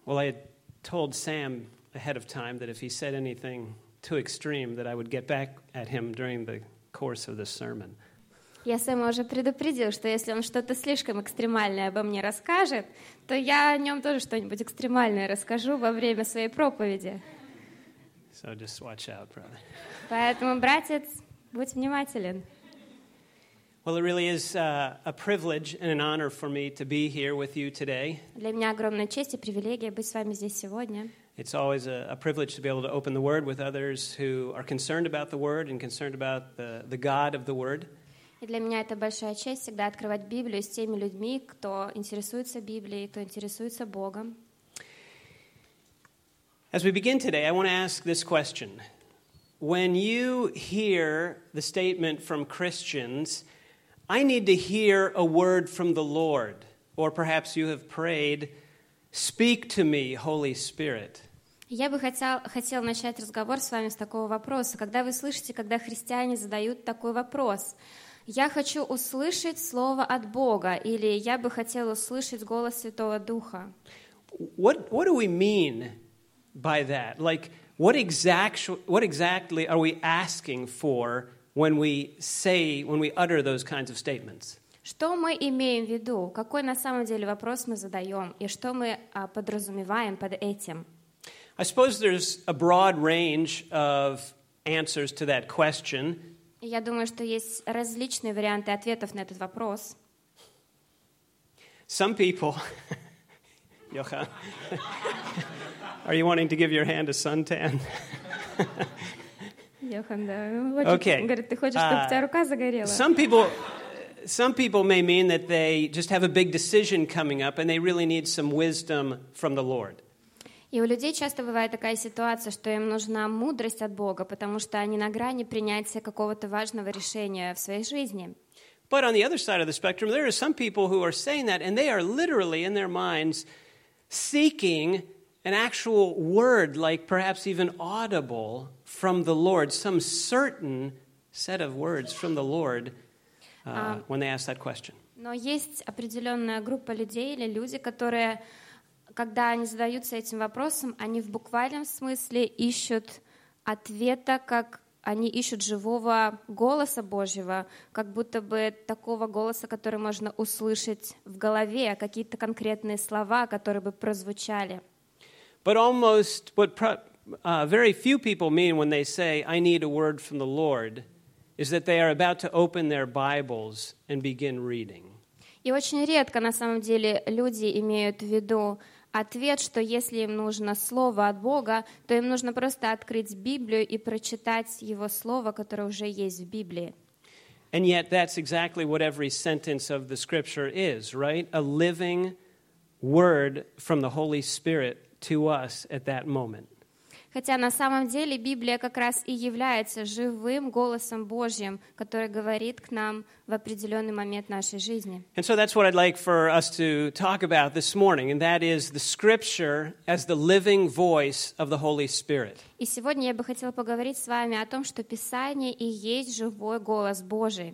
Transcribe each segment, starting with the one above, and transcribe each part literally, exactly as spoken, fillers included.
Well, I had told Sam ahead of time that if he said anything too extreme, that I would get back at him during the course of the sermon. Я Сэма уже предупредил, что если он что-то слишком экстремальное обо мне расскажет, то я о нем тоже что-нибудь экстремальное расскажу во время своей проповеди. So just watch out, brother. Поэтому, братец, будь внимателен. Well, it really is uh, a privilege and an honor for me to be here with you today. Для меня огромная честь и привилегия быть с вами здесь сегодня. It's always a, a privilege to be able to open the Word with others who are concerned about the Word and concerned about the, the God of the Word. И для меня это большая честь всегда открывать Библию с теми людьми, кто интересуется Библией, кто интересуется Богом. As we begin today, I want to ask this question. When you hear the statement from Christians, I need to hear a word from the Lord, or perhaps you have prayed, speak to me, Holy Spirit. Я бы хотел, хотел начать разговор с вами с такого вопроса. Когда вы слышите, когда христиане задают такой вопрос, я хочу услышать слово от Бога, или я бы хотел услышать голос Святого Духа. What, what do we mean by that? Like, what, exact, what exactly are we asking for when we say, when we utter those kinds of statements? Что мы имеем в виду? Какой на самом деле вопрос мы задаем? И что мы а, подразумеваем под этим? I suppose there's a broad range of answers to that question. Я думаю, что есть различные варианты ответов на этот вопрос. Some people, Johan, are you wanting to give your hand a suntan? Йохан, да. Okay. Говорит, ты хочешь, чтобы у тебя рука загорела? Some people, some people may mean that they just have a big decision coming up and they really need some wisdom from the Lord. И у людей часто бывает такая ситуация, что им нужна мудрость от Бога, потому что они на грани принятия какого-то важного решения в своей жизни. But on the other side of the spectrum, there are some people who are saying that, and they are literally in their minds seeking an actual word, like perhaps even audible from the Lord, some certain set of words from the Lord uh, um, when they ask that question. Но есть определенная группа людей или люди, которые, когда они задаются этим вопросом, они в буквальном смысле ищут ответа, как они ищут живого голоса Божьего, как будто бы такого голоса, который можно услышать в голове, какие-то конкретные слова, которые бы прозвучали. But almost what pro- uh, very few people mean when they say, I need a word from the Lord, is that they are about to open their Bibles and begin reading. И очень редко, на самом деле, люди имеют в виду ответ, что если им нужно слово от Бога, то им нужно просто открыть Библию и прочитать Его слово, которое уже есть в Библии. And yet that's exactly what every sentence of the Scripture is, right? A living word from the Holy Spirit to us at that moment. Хотя на самом деле Библия как раз и является живым голосом Божьим, который говорит к нам в определенный момент нашей жизни. And so that's what I'd like for us to talk about this morning, and that is the Scripture as the living voice of the Holy Spirit. И сегодня я бы хотела поговорить с вами о том, что Писание и есть живой голос Божий.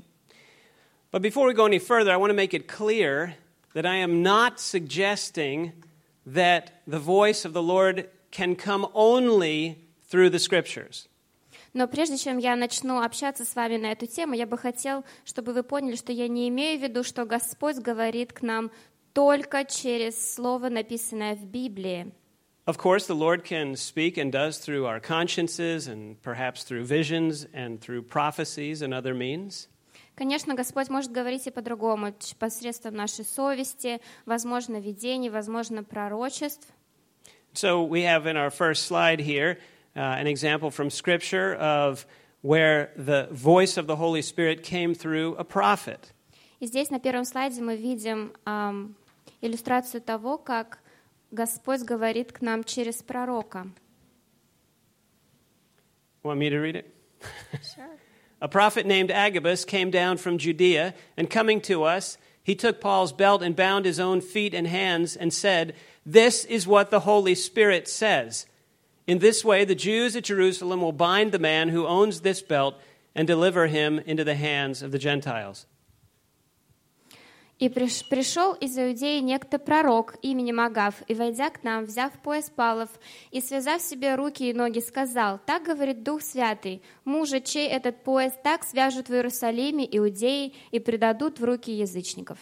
But before we go any further, I want to make it clear that I am not suggesting that the voice of the Lord can come only through the Scriptures. Но прежде чем я начну общаться с вами на эту тему, я бы хотел, чтобы вы поняли, что я не имею в виду, что Господь говорит к нам только через слово, написанное в Библии. Of course, the Lord can speak and does through our consciences and perhaps through visions and through prophecies and other means. Конечно, Господь может говорить и по-другому, посредством нашей совести, возможно, видений, возможно, пророчеств. So we have in our first slide here uh, an example from Scripture of where the voice of the Holy Spirit came through a prophet. И здесь на первом слайде мы видим um, иллюстрацию того, как Господь говорит к нам через пророка. Want me to read it? Sure. A prophet named Agabus came down from Judea, and coming to us, he took Paul's belt and bound his own feet and hands and said, "This is what the Holy Spirit says. In this way, the Jews at Jerusalem will bind the man who owns this belt and deliver him into the hands of the Gentiles." И приш, пришел из Иудеи некто пророк именем Агав, и, войдя к нам, взяв пояс Павлов и связав себе руки и ноги, сказал: «Так говорит Дух Святый, мужа, чей этот пояс, так свяжут в Иерусалиме иудеи и предадут в руки язычников».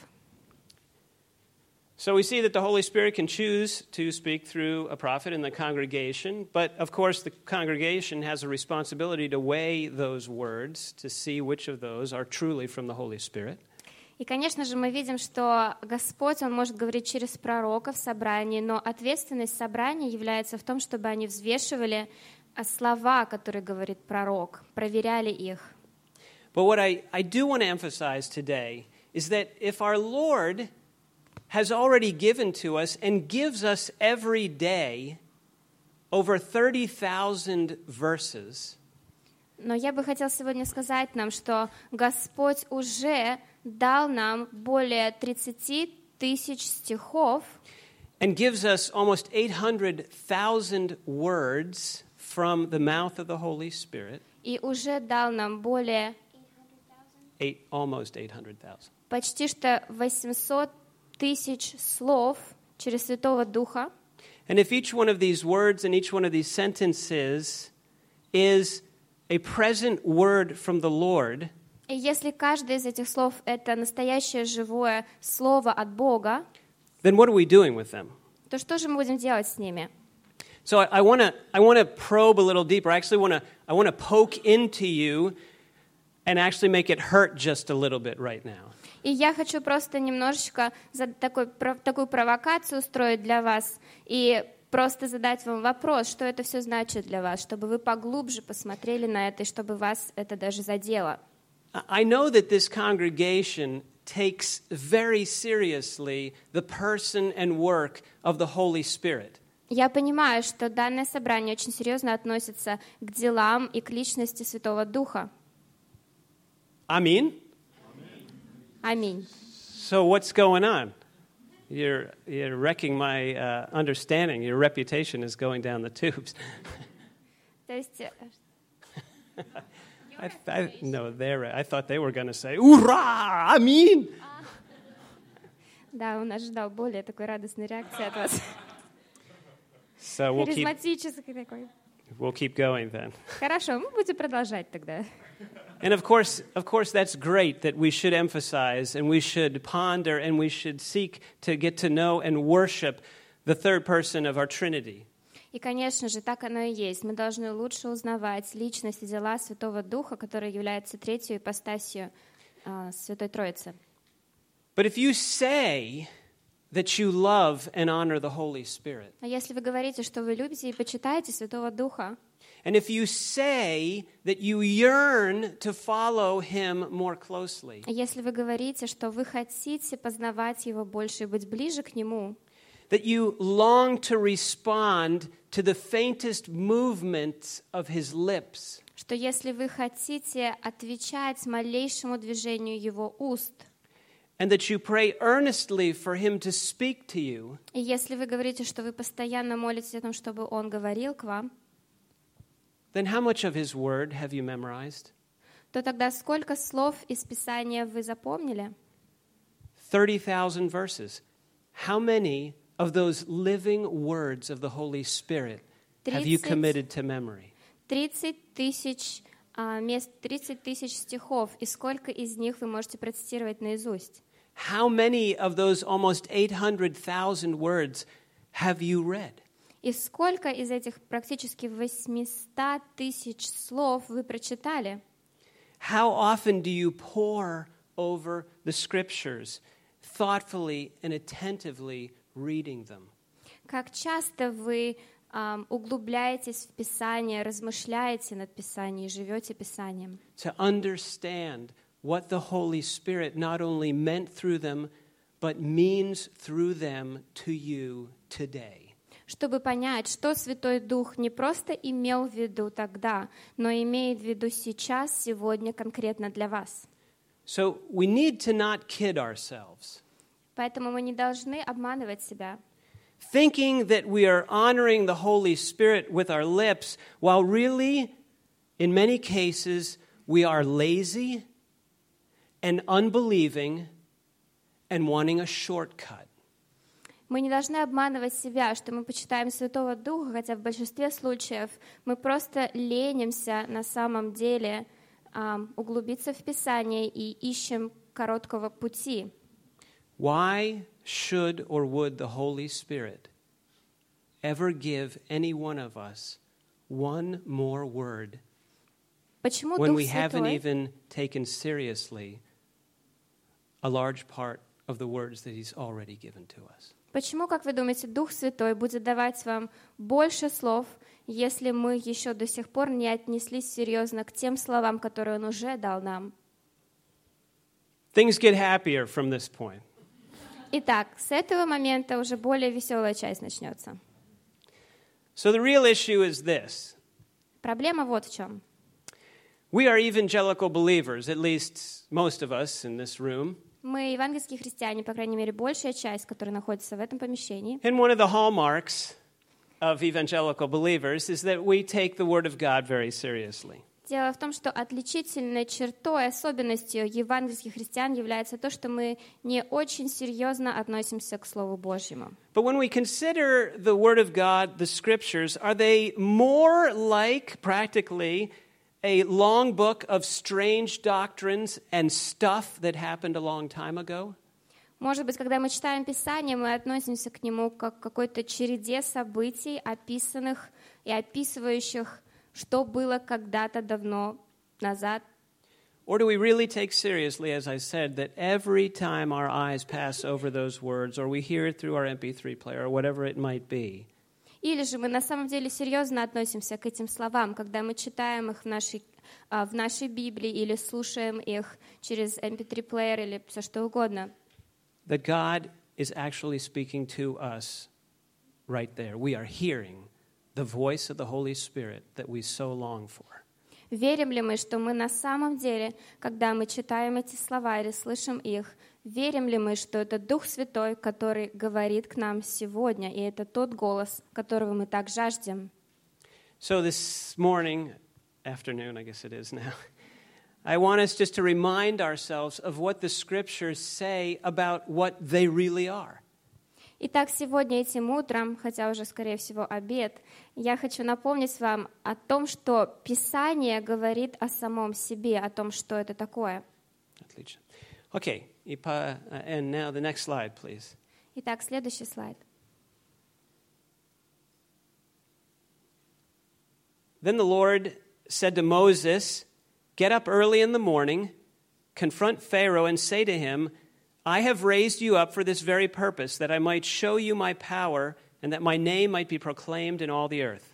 So we see that the Holy Spirit can choose to speak through a prophet in the congregation, but of course the congregation has a responsibility to weigh those words to see which of those are truly from the Holy Spirit. И, конечно же, мы видим, что Господь, Он может говорить через пророка в собрании, но ответственность собрания является в том, чтобы они взвешивали слова, которые говорит пророк, проверяли их. But what I, I do want to emphasize today is that if our Lord has already given to us and gives us every day over thirty thousand verses, но я бы хотела сегодня сказать нам, что Господь уже дал нам более тридцати тысяч стихов and gives us almost eight hundred thousand words from the mouth of the Holy Spirit. И уже дал нам более Eight, almost eight hundred thousand. почти что восемьсот тысяч слов через Святого Духа. And if each one of these words and each one of these sentences is a present word from the Lord, И если каждое из этих слов — это настоящее живое слово от Бога, then what are we doing with them? то что же мы будем делать с ними? So I, I want to I want to probe a little deeper. I actually want to I want to poke into you and actually make it hurt just a little bit right now. И я хочу просто немножечко за такой, про, такую провокацию устроить для вас и просто задать вам вопрос, что это все значит для вас, чтобы вы поглубже посмотрели на это и чтобы вас это даже задело. I know that this congregation takes very seriously the person and work of the Holy Spirit. Я понимаю, что данное собрание очень серьезно относится к делам и к личности Святого Духа. Amen? Аминь. So what's going on? You're, you're wrecking my uh, understanding. Your reputation is going down the tubes. То есть... I, I, no, they're, I thought they were going to say, "Ура! Amen!" Да, он ожидал более такой радостной реакции от вас. So we'll keep, Харизматической такой. we'll keep going then. Хорошо, мы будем продолжать тогда. And of course, of course, that's great that we should emphasize and we should ponder and we should seek to get to know and worship the third person of our Trinity. И, конечно же, так оно и есть. Мы должны лучше узнавать личность и дела Святого Духа, который является третьей ипостасью uh, Святой Троицы. But if you say that you love and honor the Holy Spirit, А если вы говорите, что вы любите и почитаете Святого Духа, and if you say that you yearn to follow Him more closely, а если вы говорите, что вы хотите познавать Его больше и быть ближе к Нему, that you long to respond to the faintest movements of His lips, что если вы хотите отвечать малейшему движению Его уст, and that you pray earnestly for Him to speak to you, и если вы говорите, что вы постоянно молитесь о том, чтобы Он говорил к вам, then how much of His word have you memorized? то тогда сколько слов из Писания вы запомнили? thirty thousand verses. How many of those living words of the Holy Spirit have you committed to memory? тридцать тысяч а, мест, тридцать тысяч стихов, и сколько из них вы можете процитировать наизусть? How many of those almost eight hundred thousand words have you read? И сколько из этих практически восемьсот тысяч слов вы прочитали? How often do you pore over the scriptures, thoughtfully and attentively reading them? Как часто вы um, углубляетесь в Писание, размышляете над Писанием, живете Писанием? To understand what the Holy Spirit not only meant through them, but means through them to you today. Чтобы понять, что Святой Дух не просто имел в виду тогда, но имеет в виду сейчас, сегодня, конкретно для вас. So we need to not kid ourselves, Поэтому мы не должны обманывать себя, thinking that we are honoring the Holy Spirit with our lips, while really, in many cases, we are lazy and unbelieving and wanting a shortcut. Мы не должны обманывать себя, что мы почитаем Святого Духа, хотя в большинстве случаев мы просто ленимся на самом деле um, углубиться в Писание и ищем короткого пути. Why should or would the Holy Spirit ever give any one of us one more word Почему when Дух we haven't Святой, even taken seriously a large part of the words that He's already given to us? почему, как вы думаете, Дух Святой будет давать вам больше слов, если мы еще до сих пор не отнеслись серьезно к тем словам, которые Он уже дал нам? Things get happier from this point. Итак, с этого момента уже более веселая часть начнется. So the real issue is this. Проблема вот в чем. We are evangelical believers, at least most of us in this room. Мы евангельские христиане, по крайней мере, большая часть, которая находится в этом помещении. And one of the hallmarks of evangelical believers is that we take the Word of God very seriously. Дело в том, что отличительной чертой, особенностью евангельских христиан является то, что мы не очень серьезно относимся к Слову Божьему. But when we consider the Word of God, the Scriptures, are they more like, practically, a long book of strange doctrines and stuff that happened a long time ago? Может быть, когда мы читаем Писание, мы относимся к нему как к какой-то череде событий, описанных и описывающих, что было когда-то давно назад. Or do we really take seriously, as I said, that every time our eyes pass over those words, or we hear it through our M P three player, or whatever it might be, Или же мы на самом деле серьезно относимся к этим словам, когда мы читаем их в нашей, в нашей Библии или слушаем их через эм пи три плеер или все что угодно. that God is actually speaking to us right there. We are hearing the voice of the Holy Spirit that we so long for. Верим ли мы, что мы на самом деле, когда мы читаем эти слова или слышим их, верим ли мы, что это Дух Святой, который говорит к нам сегодня, и это тот голос, которого мы так жаждем? So this morning, afternoon, I guess it is now, I want us just to remind ourselves of what the Scriptures say about what they really are. Итак, сегодня этим утром, хотя уже, скорее всего, обед, я хочу напомнить вам о том, что Писание говорит о самом себе, о том, что это такое. Отлично. Okay, and now the next slide, please. Итак, следующий слайд. Then the Lord said to Moses, "Get up early in the morning, confront Pharaoh, and say to him, I have raised you up for this very purpose, that I might show you my power, and that my name might be proclaimed in all the earth."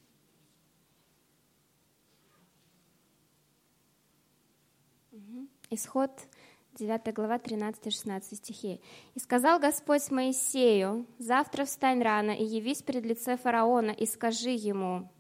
Исход девятая глава, тринадцатый-шестнадцатый стихи. «И сказал Господь Моисею, завтра встань рано и явись пред лице фараона, и скажи ему: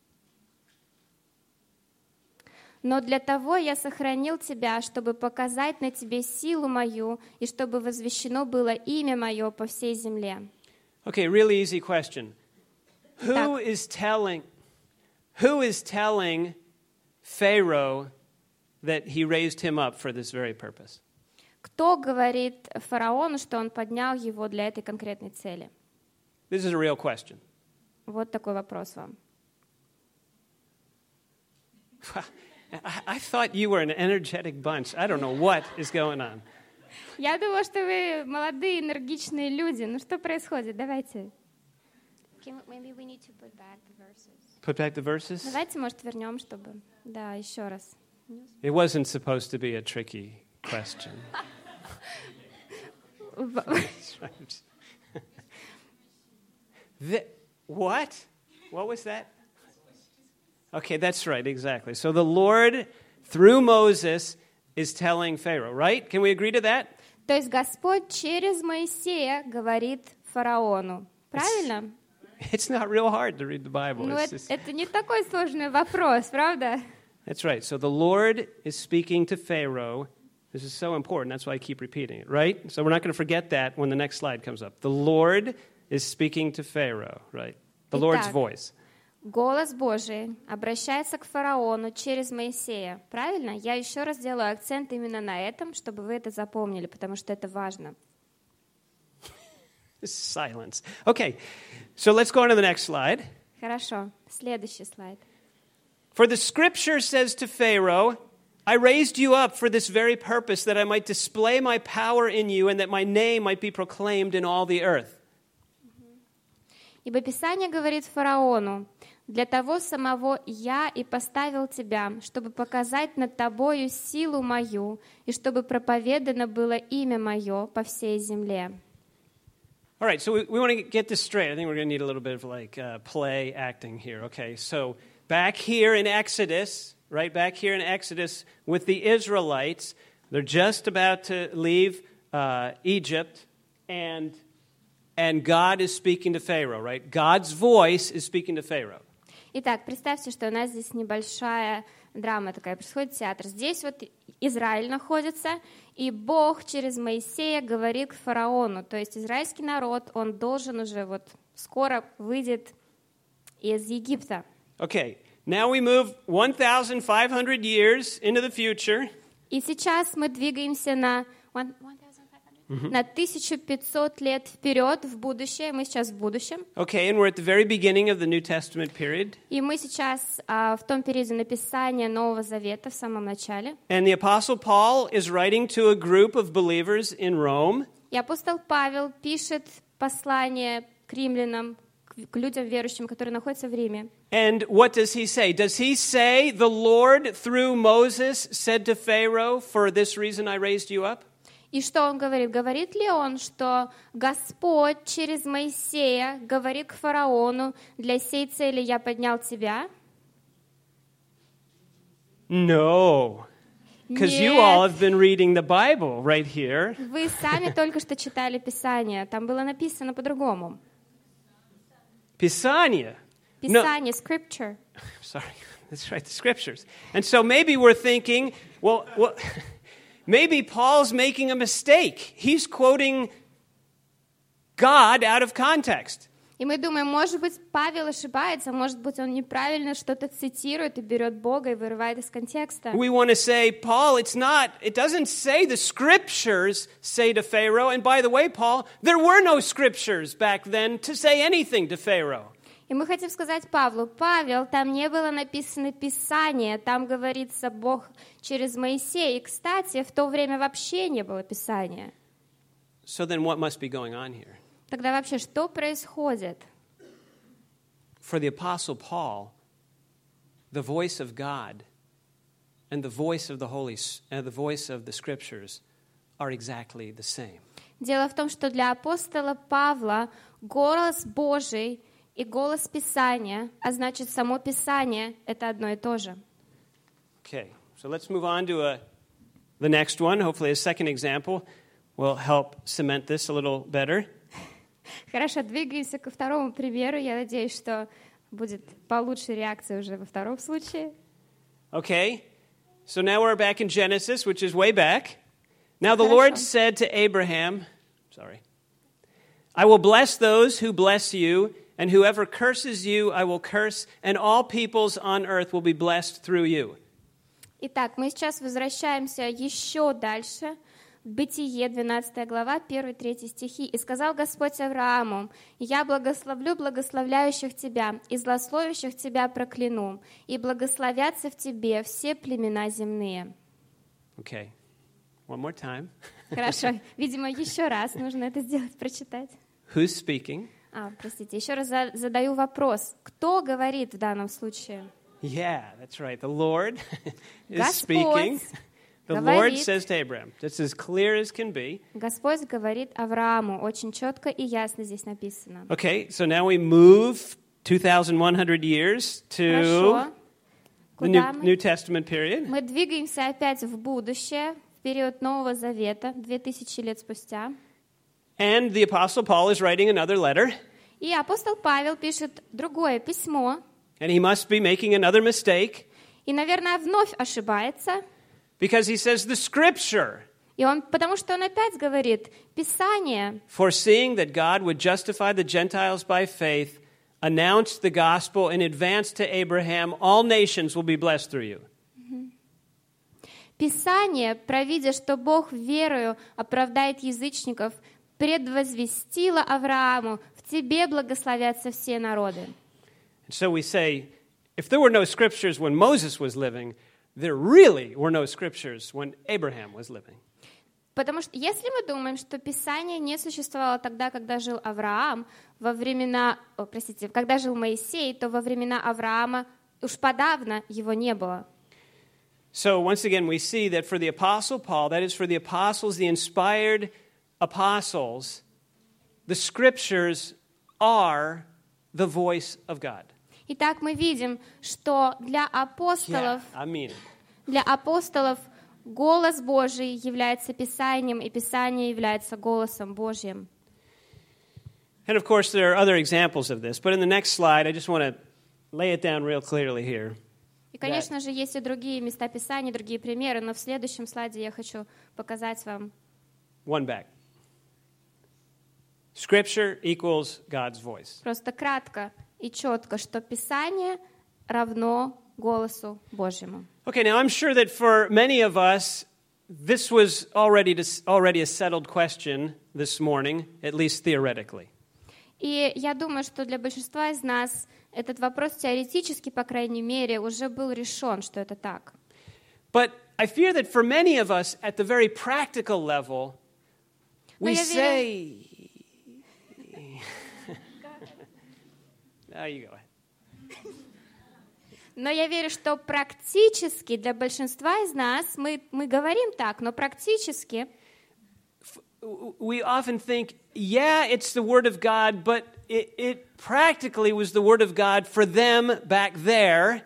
но для того я сохранил тебя, чтобы показать на тебе силу мою, и чтобы возвещено было имя мое по всей земле». Okay, really easy question. Who Так. is telling who is telling Pharaoh that he raised him up for this very purpose? Кто говорит фараону, что он поднял его для этой конкретной цели? This is a real question. Вот такой вопрос вам. I, I thought you were an energetic bunch. I don't know what is going on. Я думала, что вы молодые, энергичные люди. Ну что происходит? Давайте. Maybe we need to put back the verses. Put back the verses? Давайте, может, вернем, чтобы... Да, еще раз. It wasn't supposed to be a tricky question. the, what? What was that? Okay, that's right, exactly. So the Lord, through Moses, is telling Pharaoh, right? Can we agree to that? То есть Господь через Моисея говорит фараону. Правильно? It's not real hard to read the Bible. Ну, It's это, just- это не такой сложный вопрос, правда? That's right. So the Lord is speaking to Pharaoh. This is so important. That's why I keep repeating it, right? So we're not going to forget that when the next slide comes up. The Lord is speaking to Pharaoh, right? The Lord's Итак. voice. Голос Божий обращается к фараону через Моисея. Правильно? Я еще раз делаю акцент именно на этом, чтобы вы это запомнили, потому что это важно. Silence. Okay, so let's go on to the next slide. Хорошо. Следующий слайд. For the scripture says to Pharaoh, I raised you up for this very purpose, that I might display my power in you and that my name might be proclaimed in all the earth. Ибо Писание говорит фараону: «Для того самого я и поставил тебя, чтобы показать над тобою силу мою, и чтобы проповедано было имя мое по всей земле». All right, so we, we want to get this straight. I think we're going to need a little bit of like uh, play acting here. Okay, so back here in Exodus, right back here in Exodus with the Israelites, they're just about to leave uh, Egypt, and and God is speaking to Pharaoh, right? God's voice is speaking to Pharaoh. Итак, представьте, что у нас здесь небольшая драма такая происходит, театр. Здесь вот Израиль находится, и Бог через Моисея говорит к фараону. То есть израильский народ, он должен уже вот скоро выйдет из Египта. Okay, now we move fifteen hundred years into the future. И сейчас мы двигаемся на на тысячу пятьсот лет вперед в будущее. Мы сейчас в будущем. Okay, and we're at the very beginning of the New Testament period. И мы сейчас а, в том периоде написания Нового Завета, в самом начале. And the Apostle Paul is writing to a group of believers in Rome. И апостол Павел пишет послание к римлянам, к, к людям верующим, которые находятся в Риме. And what does he say? Does he say, the Lord through Moses said to Pharaoh, for this reason I raised you up? И что он говорит? Говорит ли он, что Господь через Моисея говорит к фараону: «Для сей цели я поднял тебя»? No. Because you all have been reading the Bible right here. Вы сами только что читали Писание. Там было написано по-другому. Писание. Писание, scripture. Sorry, that's right, the scriptures. And so maybe we're thinking, well, well maybe Paul's making a mistake. He's quoting God out of context. И мы думаем, может быть, Павел ошибается, может быть, он неправильно что-то цитирует и берет Бога и вырывает из контекста. We want to say, Paul, it's not, it doesn't say the scriptures say to Pharaoh. And by the way, Paul, there were no scriptures back then to say anything to Pharaoh. И мы хотим сказать Павлу: Павел, там не было написано Писание, там говорится Бог через Моисея. И, кстати, в то время вообще не было Писания. So then what must be going on here? Тогда вообще что происходит? For the Apostle Paul, the voice of God and the voice of the Holy and the voice of the Scriptures are exactly the same. Дело в том, что для апостола Павла голос Божий и голос Писания, а значит, само Писание — это одно и то же. Okay, so let's move on to a, the next one. Hopefully a second example will help cement this a little better. Хорошо, двигаемся ко второму примеру. Я надеюсь, что будет получше реакция уже во втором случае. Okay, so now we're back in Genesis, which is way back. Now the Хорошо. Lord said to Abraham, sorry, I will bless those who bless you, and whoever curses you, I will curse, and all peoples on earth will be blessed through you. Итак, мы сейчас возвращаемся еще дальше. Бытие, двенадцатая глава, первый-третий стихи. «И сказал Господь Аврааму: я благословлю благословляющих тебя, и злословящих тебя прокляну, и благословятся в тебе все племена земные». Okay, one more time. Хорошо, видимо, еще раз нужно это сделать, прочитать. Who's speaking? А, простите, еще раз задаю вопрос. Кто говорит в данном случае? Yeah, that's right. The Lord is Господь speaking. The говорит. Lord says to Abraham, that's as clear as can be. Господь говорит Аврааму, очень четко и ясно здесь написано. Okay, so now we move twenty-one hundred years to Хорошо. the New, Куда мы? New Testament period. Мы двигаемся опять в будущее, в период Нового Завета, две тысячи лет спустя. And the Apostle Paul is writing another letter. И апостол Павел пишет другое письмо, And he must be making another mistake и, наверное, вновь ошибается. because he says the Scripture, И он, потому что он опять говорит, Писание, foreseeing that God would justify the Gentiles by faith, announced the gospel in advance to Abraham, all nations will be blessed through you. Писание, провидя, что Бог верою оправдает язычников, предвозвестило Аврааму: в тебе благословятся все народы. And so we say, if there were no scriptures when Moses was living, there really were no scriptures when Abraham was living. Потому что если мы думаем, что Писание не существовало тогда, когда жил Авраам, во времена, о, простите, когда жил Моисей, то во времена Авраама уж подавно его не было. So once again, we see that for the Apostle Paul, that is for the apostles, the inspired apostles, the scriptures are the voice of God. Итак, мы видим, что для апостолов, Yeah, I mean it. для апостолов голос Божий является Писанием, и Писание является голосом Божьим. And of course, there are other examples of this, but in the next slide, I just want to lay it down real clearly here. И, конечно же, есть и другие места Писания, другие примеры, но в следующем слайде я хочу показать вам. One back. Scripture equals God's voice. Просто кратко и четко, что Писание равно голосу Божьему. Okay, now I'm sure that for many of us, this was already already a settled question this morning, at least theoretically. И я думаю, что для большинства из нас этот вопрос теоретически, по крайней мере, уже был решен, что это так. But I fear that for many of us, at the very practical level, we say... Now you go ahead. Но я верю, что практически для большинства из нас, мы, мы говорим так, но практически... We often think, yeah, it's the Word of God, but it, it practically was the Word of God for them back there.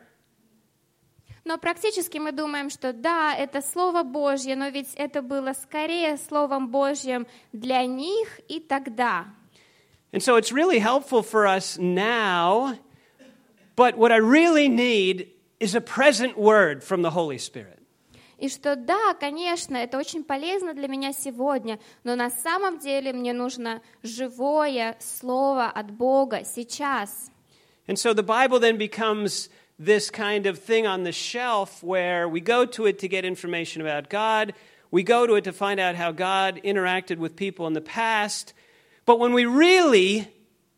Но практически мы думаем, что да, это Слово Божье, но ведь это было скорее Словом Божьим для них и тогда. And so it's really helpful for us now, but what I really need is a present word from the Holy Spirit. И что да, конечно, это очень полезно для меня сегодня, но на самом деле мне нужно живое слово от Бога сейчас. And so the Bible then becomes this kind of thing on the shelf where we go to it to get information about God, we go to it to find out how God interacted with people in the past, but when we really,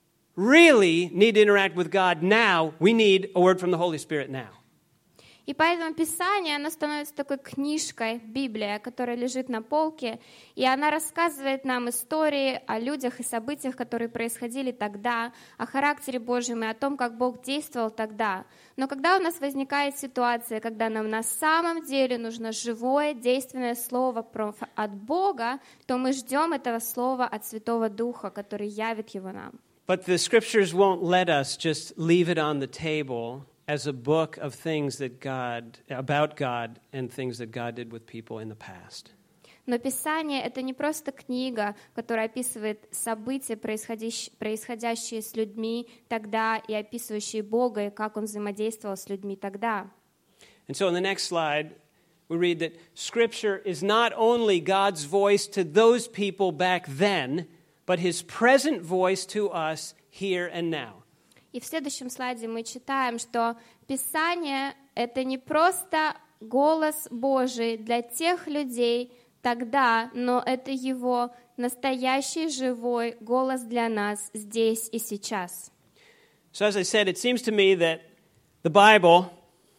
really need to interact with God now, we need a word from the Holy Spirit now. И поэтому Писание, оно становится такой книжкой, Библия, которая лежит на полке, и она рассказывает нам истории о людях и событиях, которые происходили тогда, о характере Божьем и о том, как Бог действовал тогда. Но когда у нас возникает ситуация, когда нам на самом деле нужно живое, действенное слово от Бога, то мы ждем этого слова от Святого Духа, который явит его нам. But the scriptures won't let us just leave it on the table as a book of things that God, about God and things that God did with people in the past. Но Писание — это не просто книга, которая описывает события, происходящие, происходящие с людьми тогда, и описывающие Бога, и как Он взаимодействовал с людьми тогда. And so in the next slide, we read that Scripture is not only God's voice to those people back then, but His present voice to us here and now. И в следующем слайде мы читаем, что Писание — это не просто голос Божий для тех людей тогда, но это Его настоящий живой голос для нас здесь и сейчас. So as I said, it seems to me that the Bible,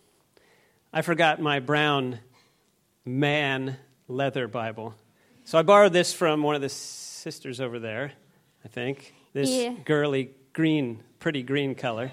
I forgot my brown man leather Bible. So I borrowed this from one of the sisters over there, I think. This Yeah. girly green, pretty green color.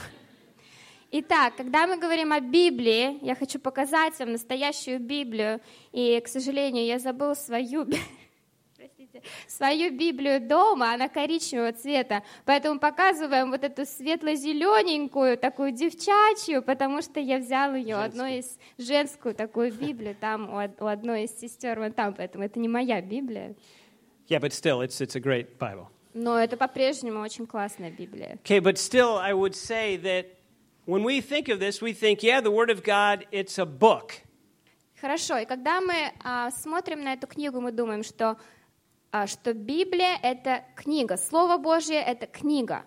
Итак, когда мы говорим о Библии, я хочу показать вам настоящую Библию, и, к сожалению, я забыла свою, простите, свою Библию дома, она коричневого цвета, поэтому показываем вот эту светло-зелененькую, такую девчачью, потому что я взяла ее, одну из женскую такую Библию, там у одной из сестер, вот там, поэтому это не моя Библия. Yeah, but still, it's it's a great Bible. Но это по-прежнему очень классная Библия. Okay, but still, I would say that when we think of this, we think, yeah, the Word of God, it's a book. Хорошо, и когда мы а, смотрим на эту книгу, мы думаем, что, а, что Библия — это книга, Слово Божье — это книга.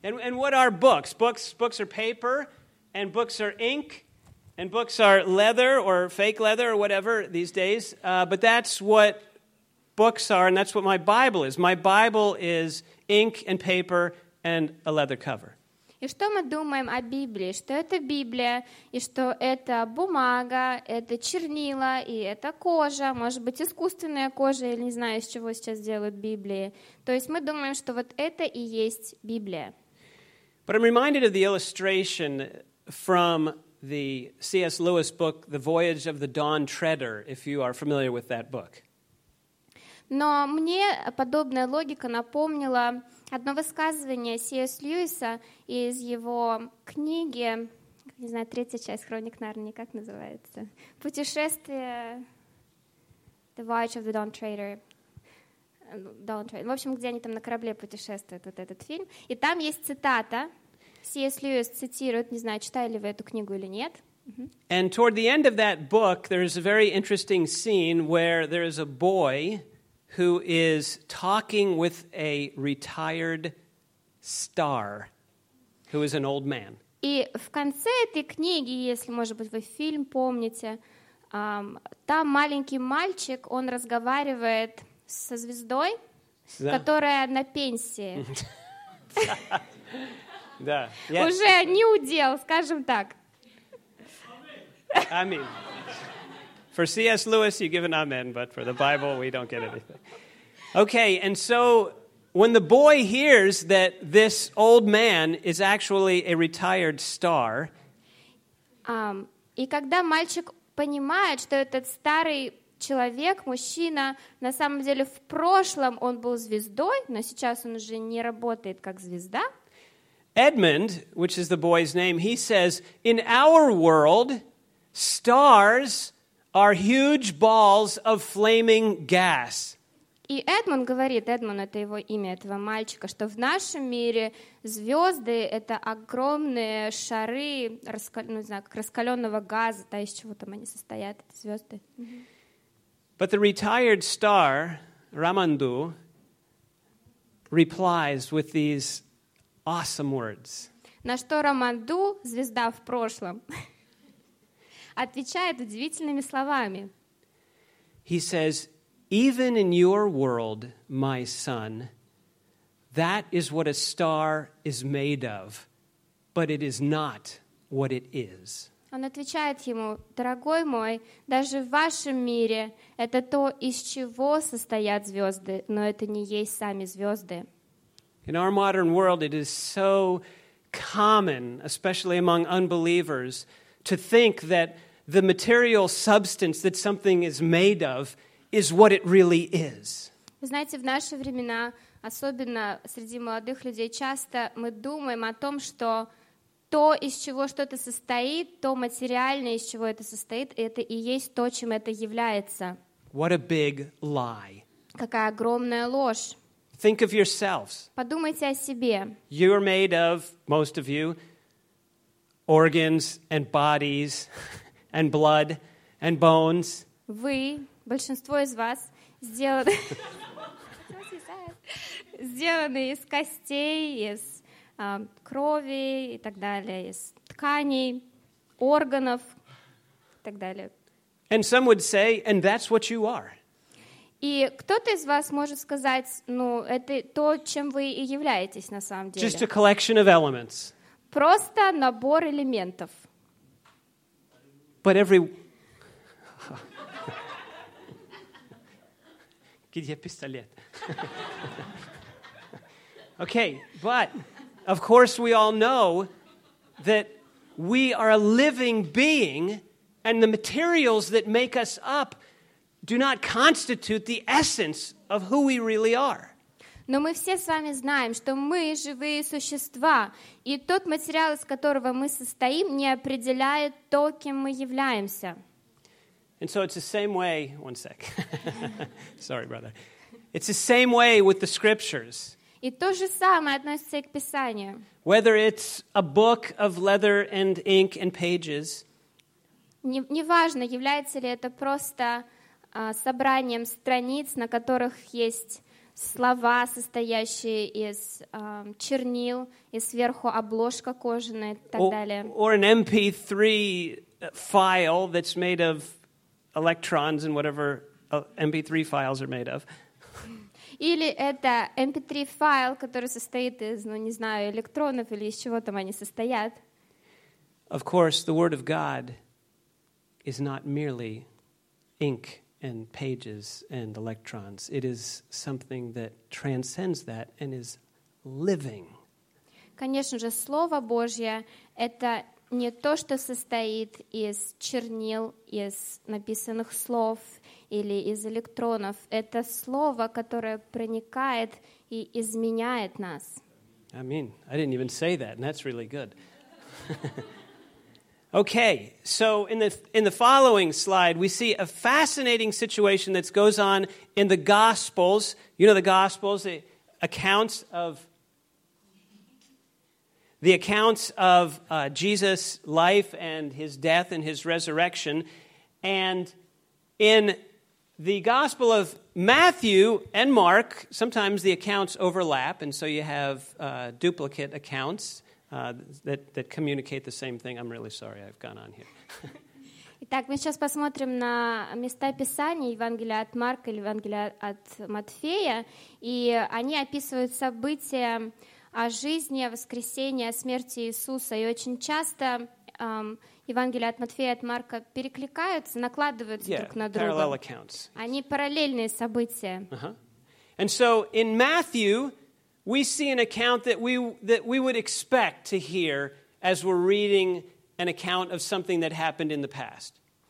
And, and what are books? Books, books are paper, and books are ink, and books are leather or fake leather or whatever these days. Uh, but that's what books are, and that's what my Bible is. My Bible is ink and paper and a leather cover. И что мы думаем о Библии? Что это Библия, и что это бумага, это чернила, и это кожа, может быть, искусственная кожа, или не знаю, из чего сейчас делают Библии. То есть мы думаем, что вот это и есть Библия. But I'm reminded of the illustration from the C S Lewis book, The Voyage of the Dawn Treader, if you are familiar with that book. Но мне подобная логика напомнила одно высказывание Си Эс Льюиса из его книги, не знаю, третья часть «Хроник Нарнии», как называется? «Путешествие», «The Voyage of the Dawn Treader». Dawn Treader. В общем, где они там на корабле путешествуют, вот этот фильм. И там есть цитата. Си Эс Льюис цитирует, не знаю, читали ли вы эту книгу или нет. And toward the end of that book, there's a very interesting scene where there is a boy who is talking with a retired star, who is an old man. И в конце этой книги, если, может быть, вы фильм помните, um, там маленький мальчик, он разговаривает со звездой, да. Которая на пенсии. Да. Уже не удел, скажем так. I mean... For C S Lewis, you give an amen, but for the Bible, we don't get anything. Okay, and so when the boy hears that this old man is actually a retired star, um, и когда мальчик понимает, что этот старый человек, мужчина, на самом деле в прошлом он был звездой, но сейчас он уже не работает как звезда. Edmund, which is the boy's name, he says, in our world, stars are huge balls of flaming gas. И Эдмунд говорит, Эдмунд — это его имя, этого мальчика, что в нашем мире звезды — это огромные шары, раскал... ну, не знаю, как раскаленного газа, да, из чего там они состоят, эти звезды. But the retired star, Ramandu, replies with these awesome words. На что Раманду, звезда в прошлом, отвечает удивительными словами. He says, even in your world, my son, that is what a star is made of, but it is not what it is. Он отвечает ему, дорогой мой, даже в вашем мире это то, из чего состоят звезды, но это не есть сами звезды. In our modern world, it is so common, especially among unbelievers, to think that the material substance that something is made of is what it really is. Вы знаете, в наши времена, особенно среди молодых людей, часто мы думаем о том, что то, из чего что-то состоит, то материальное, из чего это состоит, это и есть то, чем это является. What a big lie. Какая огромная ложь. Think of yourselves. Подумайте о себе. You're made of, most of you, organs and bodies and blood and bones. Вы, большинство из вас, сделаны, сделаны из костей, из uh, крови и так далее, из тканей, органов и так далее. And some would say, and that's what you are. И кто-то из вас может сказать, ну, это то, чем вы и являетесь на самом деле. Just a collection of elements. Просто набор элементов. But every... Где пистолет? Okay, but of course we all know that we are a living being and the materials that make us up do not constitute the essence of who we really are. Но мы все с вами знаем, что мы живые существа, и тот материал, из которого мы состоим, не определяет то, кем мы являемся. And so it's the same way, one sec. Sorry, brother. It's the same way with the scriptures. И то же самое относится и к Писанию. Whether it's a book of leather and ink and pages, Неважно, является ли это просто uh, собранием страниц, на которых есть слова, состоящие из э, чернил, и сверху обложка кожаная и так or, далее. or an M P three file that's made of electrons and whatever uh, M P three files are made of. Или это эм пи три файл, который состоит из, ну не знаю, электронов или из чего там они состоят. Of course, the Word of God is not merely ink and pages and electrons. It is something that transcends that and is living. Конечно же, Слово Божье — это не то, что состоит из чернил, из написанных слов или из электронов. Это Слово, которое проникает и изменяет нас. I mean, I didn't even say that, and that's really good. Okay, so in the in the following slide, we see a fascinating situation that goes on in the Gospels. You know the Gospels, the accounts of the accounts of uh, Jesus' life and his death and his resurrection. And in the Gospel of Matthew and Mark, sometimes the accounts overlap, and so you have uh, duplicate accounts uh, that, that communicate the same thing. I'm really sorry I've gone on here. Итак, мы сейчас посмотрим на места Писания, Евангелия от Марка или Евангелия от Матфея, и они описывают события о жизни, о воскресении, о смерти Иисуса. И очень часто эм, Евангелие от Матфея и от Марка перекликаются, накладываются Yeah, друг на parallel друга. accounts. Они параллельные события. Uh-huh. And so in Matthew, we see an account that we that we would expect to hear as we're reading an account of something that happened in the past.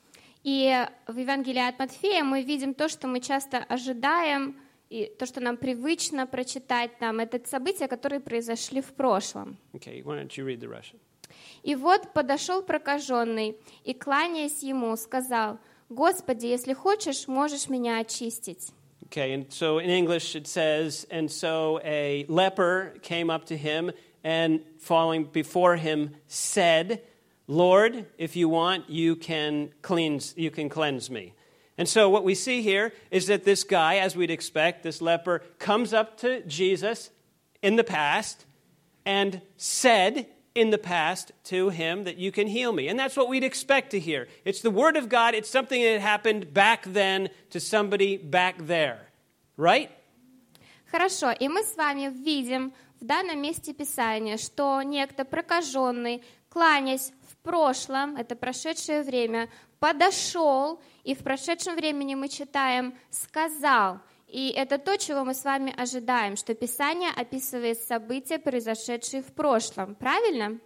И в Евангелии от Матфея мы видим то, что мы часто ожидаем, и то, что нам привычно прочитать там, это события, которые произошли в прошлом. Okay, why don't you read the Russian? И вот подошел прокаженный и, кланяясь ему, сказал: «Господи, если хочешь, можешь меня очистить». Okay, and so in English it says, and so a leper came up to him and falling before him said, Lord, if you want, you can cleanse, you can cleanse me. And so what we see here is that this guy, as we'd expect, this leper, comes up to Jesus in the past and said in the past to him that you can heal me. And that's what we'd expect to hear. It's the Word of God. It's something that happened back then to somebody back there. Right? Хорошо, и мы с вами видим в данном месте Писания, что некто прокаженный, кланясь в прошлом, это прошедшее время, подошел, и в прошедшем времени мы читаем «сказал». И это то, чего мы с вами ожидаем, что Писание описывает события, произошедшие в прошлом. Правильно?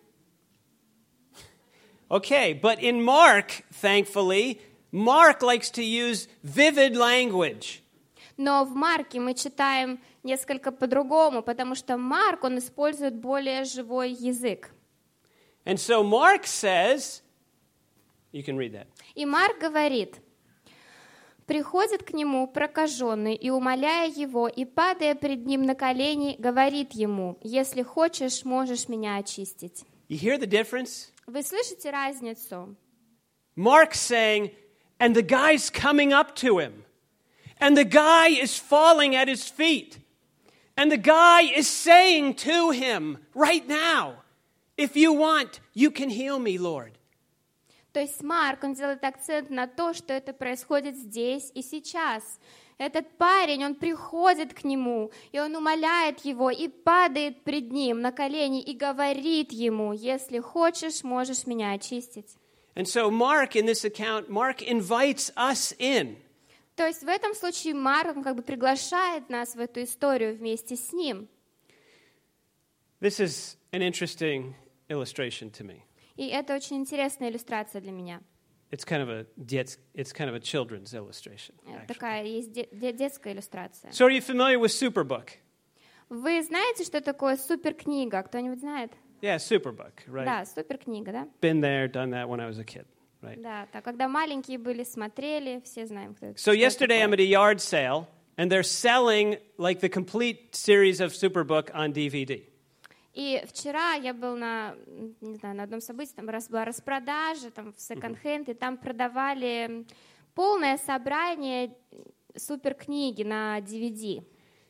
Okay, but in Mark, thankfully, Mark likes to use vivid language. Но в Марке мы читаем несколько по-другому, потому что Марк, он использует более живой язык. And so Mark says, you can read that. И Марк говорит: «Приходит к нему прокаженный и, умоляя его, и, падая пред ним на колени, говорит ему: если хочешь, можешь меня очистить». You hear the difference? Вы слышите разницу? Mark's saying, and the guy's coming up to him. And the guy is falling at his feet. And the guy is saying to him right now, if you want, you can heal me, Lord. То есть Марк, он делает акцент на то, что это происходит здесь и сейчас. Этот парень, он приходит к нему, и он умоляет его, и падает пред ним на колени, и говорит ему: если хочешь, можешь меня очистить. And so Mark, in this account, Mark invites us in. То есть в этом случае Марк, он как бы приглашает нас в эту историю вместе с ним. This is an interesting illustration to me. И это очень интересная иллюстрация для меня. It's kind of a it's, it's kind of a children's illustration. Actually. Такая есть де- де- детская иллюстрация. So are you familiar with Superbook? Вы знаете, что такое суперкнига? Кто-нибудь знает? Yeah, Superbook, right? Да, суперкнига, да? Been there, done that when I was a kid, right? Да, так, когда маленькие были, смотрели, все знаем, кто это. So что yesterday I'm такое. at a yard sale, and they're selling like the complete series of Superbook on D V D. И вчера я был на, не знаю, на одном событии, там раз, была распродажа, там в секонд-хенд, и там продавали полное собрание суперкниги на ди ви ди.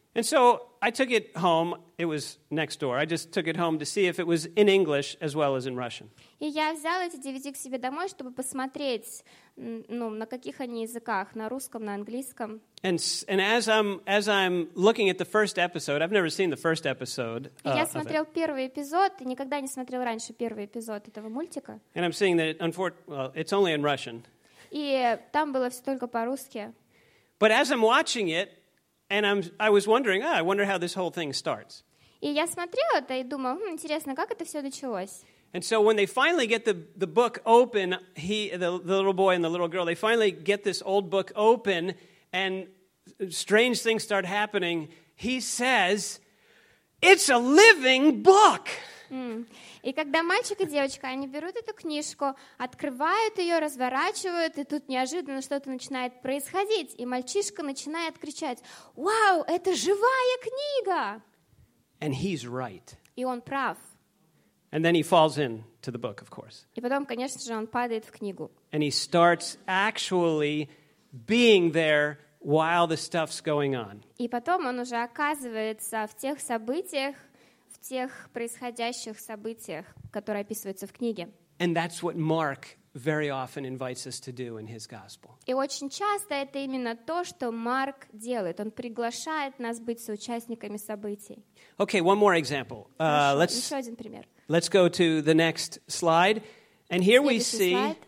And so I took it home. It was next door. I just took it home to see if it was in English as well as in Russian. И я взяла эти ди ви ди к себе домой, чтобы посмотреть, м, ну, на каких они языках, на русском, на английском. And s- and as I'm as I'm looking at the first episode, I've never seen the first episode. И uh, я of it. смотрел первый эпизод, и никогда не смотрел раньше первый эпизод этого мультика. And I'm seeing that, unfor- well, it's only in Russian. И там было все только по-русски. But as I'm watching it, and I'm, I was wondering, oh, I wonder how this whole thing starts. И я смотрела это и думала, хм, интересно, как это все началось? And so when they finally get the, the book open, he, the, the little boy and the little girl, they finally get this old book open, and strange things start happening. He says, it's a living book. М. И когда мальчик и девочка, они берут эту книжку, открывают ее, разворачивают, и тут неожиданно что-то начинает происходить, и мальчишка начинает кричать: «Вау, это живая книга!» And he's right. И он прав. And then he falls into the book, of course. И потом, конечно же, он падает в книгу. And he starts actually being there while the stuff's going on. И потом он уже оказывается в тех событиях, в тех происходящих событиях, которые описываются в книге. And that's what Mark very often invites us to do in his gospel. И очень часто это именно то, что Марк делает. Он приглашает нас быть соучастниками событий. Okay, one more example. Uh, Хорошо, let's еще один пример. let's go to the next slide. And here we Следующий see слайд.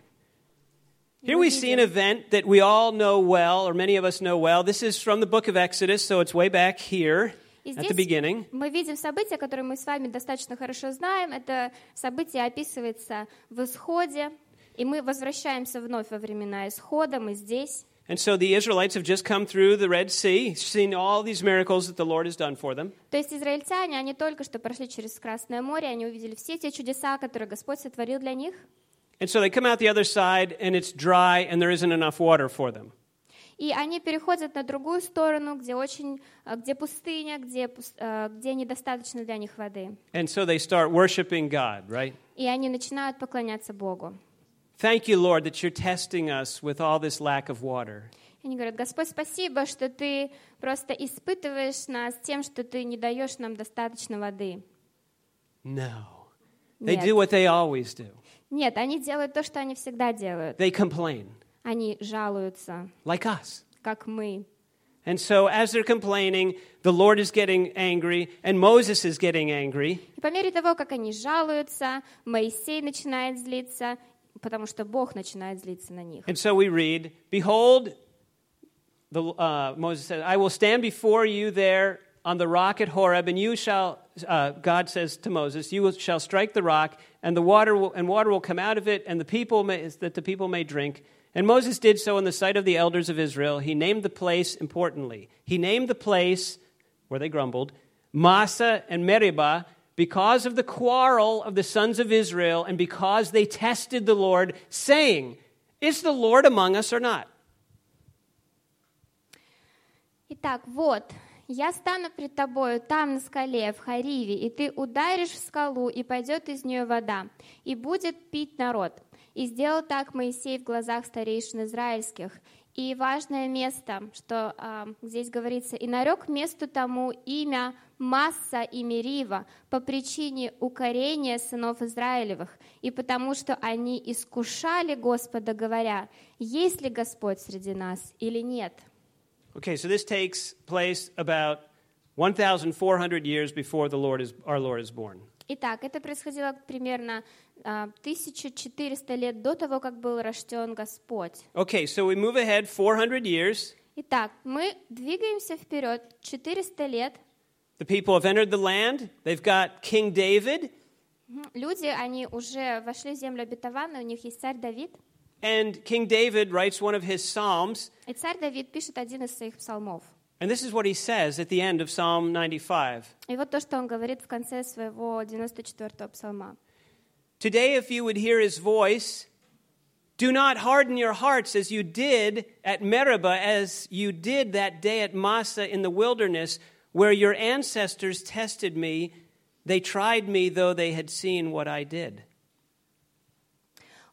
here Мы we see an видим- event that we all know well, or many of us know well. This is from the book of Exodus, so it's way back here И at the здесь beginning. мы видим события, которые мы с вами достаточно хорошо знаем. Это событие описывается в Исходе, и мы возвращаемся вновь во времена Исхода, мы здесь. And so the Israelites have just come through the Red Sea, seen all these miracles that the Lord has done for them. То есть израильтяне, они только что прошли через Красное море, они увидели все те чудеса, которые Господь сотворил для них. And so they come out the other side, and it's dry, and there isn't enough water for them. И они переходят на другую сторону, где очень, э, где пустыня, где, пус- э, где недостаточно для них воды. And so they start worshiping God, right? И они начинают поклоняться Богу. Thank you, Lord, that you're testing us with all this lack of water. И они говорят: Господь, спасибо, что Ты просто испытываешь нас тем, что Ты не даешь нам достаточно воды. No. They Нет. do what they always do. Нет, они делают то, что они всегда делают. They complain, Они жалуются, like us. как мы. And so as they're complaining, the Lord is getting angry, and Moses is getting angry. И по мере того, как они жалуются, Моисей начинает злиться, потому что Бог начинает злиться на них. And so we read, Behold, the, uh, Moses said, I will stand before you there on the rock at Horeb, and you shall, uh, God says to Moses, you will, shall strike the rock, and the water will, and water will come out of it, and the people may, that the people may drink. And Moses did so in the sight of the elders of Israel. He named the place, importantly, he named the place where they grumbled, Massa and Meribah, because of the quarrel of the sons of Israel, and because they tested the Lord, saying, Is the Lord among us or not? Итак, вот, я стану пред тобою там на скале, в Хариве, и ты ударишь в скалу, и пойдет из нее вода, и будет пить народ. И сделал так Моисей в глазах старейшин израильских. И важное место, что а, здесь говорится, и нарек месту тому имя Масса и Мерива по причине укорения сынов Израилевых, и потому что они искушали Господа, говоря, есть ли Господь среди нас или нет. Okay, so this takes place about one thousand four hundred years before the Lord is, our Lord is born. Итак, это происходило примерно а, тысяча четыреста лет до того, как был рожден Господь. Okay, so we move ahead four hundred years. Итак, мы двигаемся вперед четыреста лет. The people have entered the land. They've got King David. Мгм. Люди, они уже вошли в землю обетованную, у них есть царь Давид. And King David writes one of his psalms. И царь Давид пишет один из своих псалмов. And this is what he says at the end of Psalm ninety-five. И вот то, что он говорит в конце своего девяносто четвёртого псалма. Today, if you would hear his voice, do not harden your hearts as you did at Meribah, as you did that day at Massa in the wilderness, where your ancestors tested me. They tried me, though they had seen what I did.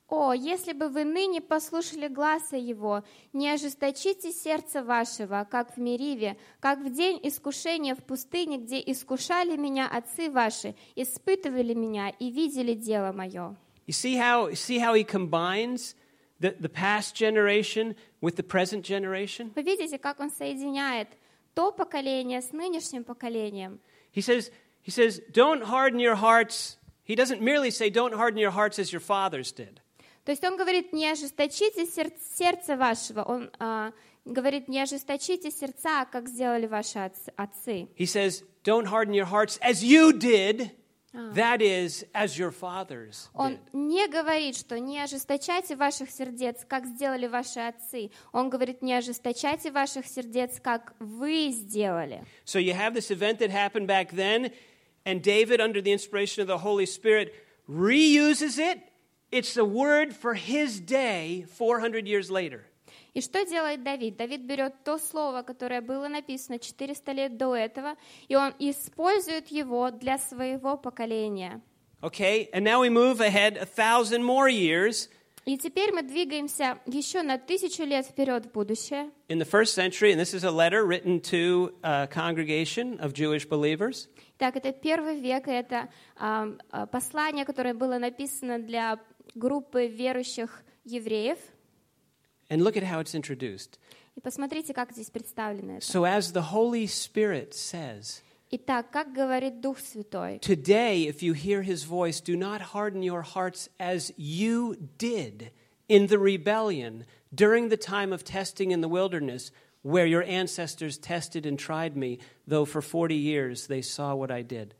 «О, если бы вы ныне послушали гласа его, не ожесточите сердце вашего, как в Мериве, как в день искушения в пустыне, где искушали меня отцы ваши, испытывали меня и видели дело мое». You see how, see how he combines the, the past generation with the present generation? Вы видите, как он соединяет то поколение с нынешним поколением. He says, he says, don't harden your hearts. He doesn't merely say, don't harden your hearts as your fathers did. То есть он говорит, не ожесточите сер- сердце вашего. Он а, говорит, не ожесточите сердца, как сделали ваши отцы- отцы. He says, don't harden your hearts as you did, that is, as your fathers Он did. не говорит, что не ожесточайте ваших сердец, как сделали ваши отцы. Он говорит, не ожесточайте ваших сердец, как вы сделали. So you have this event that happened back then, and David, under the inspiration of the Holy Spirit, reuses it. It's a word for his day four hundred years later. И что делает Давид? Давид берет то слово, которое было написано четыреста лет до этого, и он использует его для своего поколения. Okay, and now we move ahead a thousand more years. И теперь мы двигаемся еще на тысячу лет вперед в будущее. In the first century, and this is a letter written to a congregation of Jewish believers. Так, это первый век, и это а, а, послание, которое было написано для группы верующих евреев. And look at how it's introduced. И посмотрите, как здесь представлено это. So as the Holy Spirit says, Итак, как говорит Дух Святой, today, if you hear his voice, do not harden your hearts as you did in the rebellion during the time of testing in the wilderness, where your ancestors tested and tried me, though for forty years they saw what I did.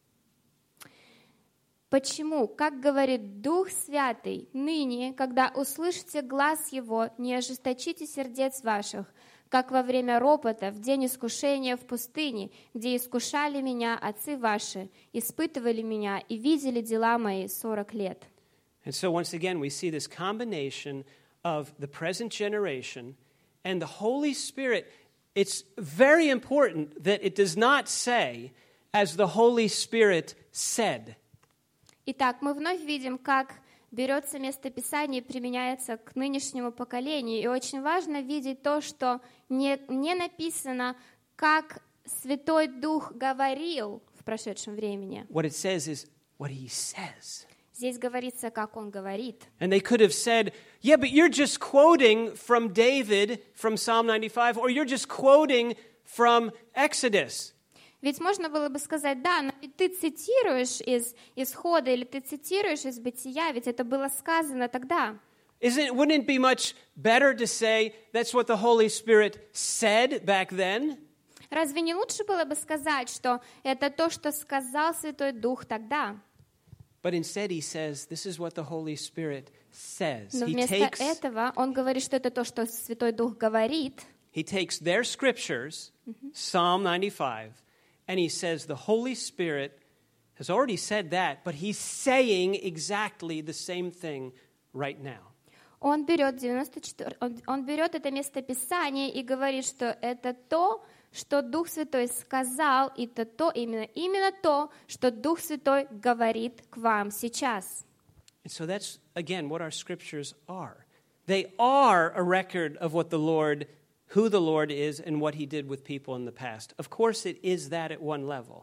почему, как говорит Дух Святый, ныне, когда услышите глас Его, не ожесточите сердец ваших, как во время ропота, в день искушения в пустыне, где искушали меня отцы ваши, испытывали меня и видели дела мои сорок лет. And so once again, we see this combination of the present generation and the Holy Spirit. It's very important that it does not say, as the Holy Spirit said. Итак, мы вновь видим, как берется местописание и применяется к нынешнему поколению. И очень важно видеть то, что не, не написано, как Святой Дух говорил в прошедшем времени. What it says is what he says. Здесь говорится, как он говорит. And they could have said, yeah, but you're just quoting from David from Psalm ninety-five, or you're just quoting from Exodus. Ведь можно было бы сказать, да, но ведь ты цитируешь из Исхода или ты цитируешь из Бытия, ведь это было сказано тогда. Isn't, wouldn't it be much better to say that's what the Holy Spirit said back then? Разве не лучше было бы сказать, что это то, что сказал Святой Дух тогда? But instead he says, this is what the Holy Spirit says. Но He вместо takes, этого он говорит, что это то, что Святой Дух говорит. he takes their scriptures, Psalm ninety-five, and he says the Holy Spirit has already said that, but he's saying exactly the same thing right now. Он берет девяносто четыре, он, он берет это местописание и говорит, что это то, что Дух Святой сказал, и это то, именно, именно то, что Дух Святой говорит к вам сейчас. And so that's, again, what our scriptures are. They are a record of what the Lord, who the Lord is and what he did with people in the past. Of course, it is that at one level.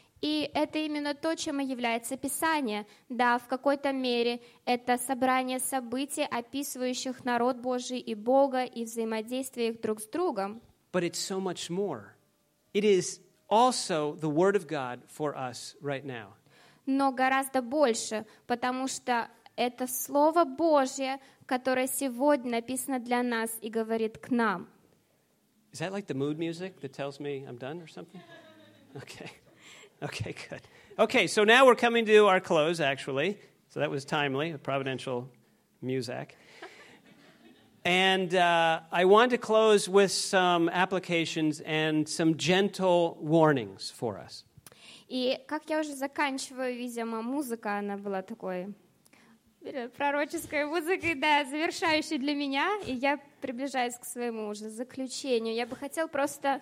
И это именно то, чем и является Писание. Да, в какой-то мере это собрание событий, описывающих народ Божий и Бога, и взаимодействие их друг с другом. But it's so much more. It is also the Word of God for us right now. Но гораздо больше, потому что это Слово Божье, которое сегодня написано для нас и говорит к нам. Is that like the mood music that tells me I'm done or something? Okay. Okay, good. Okay, so now we're coming to our close, actually. So that was timely, a providential music. And uh, I want to close with some applications and some gentle warnings for us. И как я уже заканчиваю, видимо, музыка, она была такой пророческой музыкой, да, завершающей для меня, и я приближаюсь к своему уже заключению. Я бы хотела просто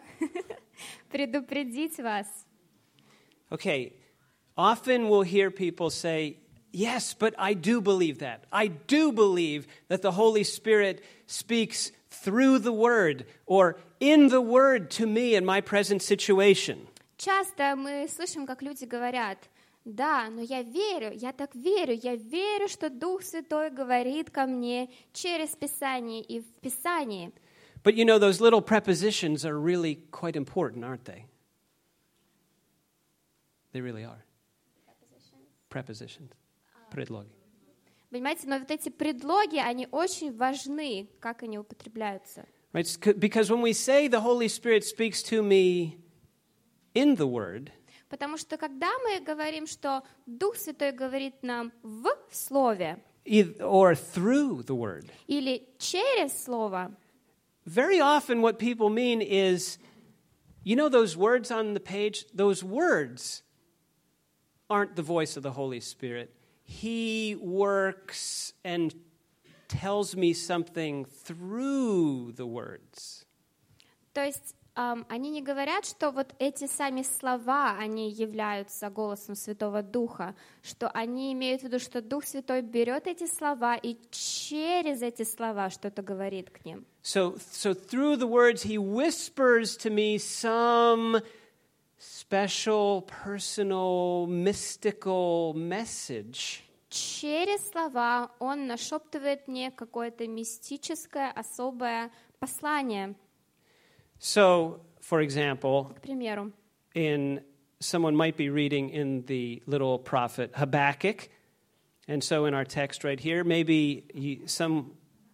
предупредить вас. Okay, often we'll hear people say, Yes, but I do believe that. I do believe that the Holy Spirit speaks through the Word or in the Word to me in my present situation. Часто мы слышим, как люди говорят: да, но я верю, я так верю, я верю, что Дух Святой говорит ко мне через Писание и в Писании. But you know, those little prepositions are really quite important, aren't they? They really are. Prepositions. Предлоги. Понимаете, но вот эти предлоги, они очень важны, как они употребляются. Right? Because when we say the Holy Spirit speaks to me in the Word, потому что когда мы говорим, что Дух Святой говорит нам в Слове, or through the Word, или через Слово, very often what people mean is, you know those words on the page? Those words aren't the voice of the Holy Spirit. He works and tells me something through the words. То есть um, они не говорят, что вот эти сами слова, они являются голосом Святого Духа, что они имеют в виду, что Дух Святой берет эти слова и через эти слова что-то говорит к ним. So, so through the words, he whispers to me some special, personal, mystical message. Через слова он нашептывает мне какое-то мистическое, особое послание. So, for example, К примеру, in someone might be reading in the little prophet Habakkuk, and so in our text right here, maybe you, some.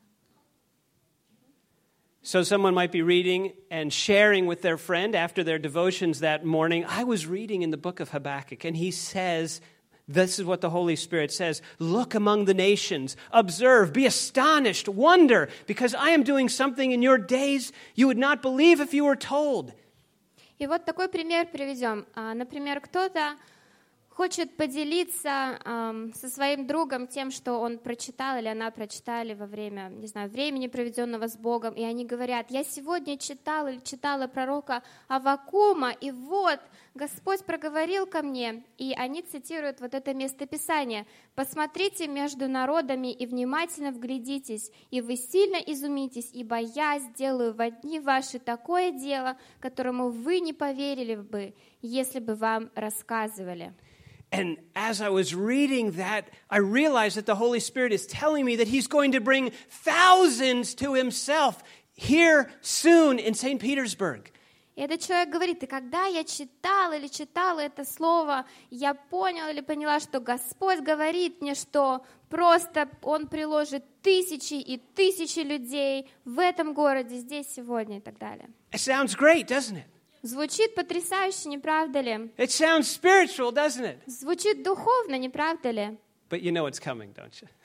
So someone might be reading and sharing with their friend after their devotions that morning, I was reading in the book of Habakkuk, and he says, this is what the Holy Spirit says, look among the nations, observe, be astonished, wonder, because I am doing something in your days you would not believe if you were told. И вот такой пример приведем. Например, кто-то хочет поделиться эм, со своим другом тем, что он прочитал или она прочитали во время, не знаю, времени, проведенного с Богом, и они говорят: я сегодня читал или читала пророка Аввакума, и вот Господь проговорил ко мне, и они цитируют вот это местописание: «Посмотрите между народами и внимательно вглядитесь, и вы сильно изумитесь, ибо я сделаю во дни ваши такое дело, которому вы не поверили бы, если бы вам рассказывали». And as I was reading that, I realized that the Holy Spirit is telling me that He's going to bring thousands to Himself here soon in Saint Petersburg. И этот человек говорит: и когда я читал или читала это слово, я понял или поняла, что Господь говорит мне, что просто Он приложит тысячи и тысячи людей в этом городе, здесь, сегодня и так далее. It sounds great, doesn't it? Звучит потрясающе, не правда ли? It sounds spiritual, doesn't it? Звучит духовно, не правда ли? But you know it's coming, don't you?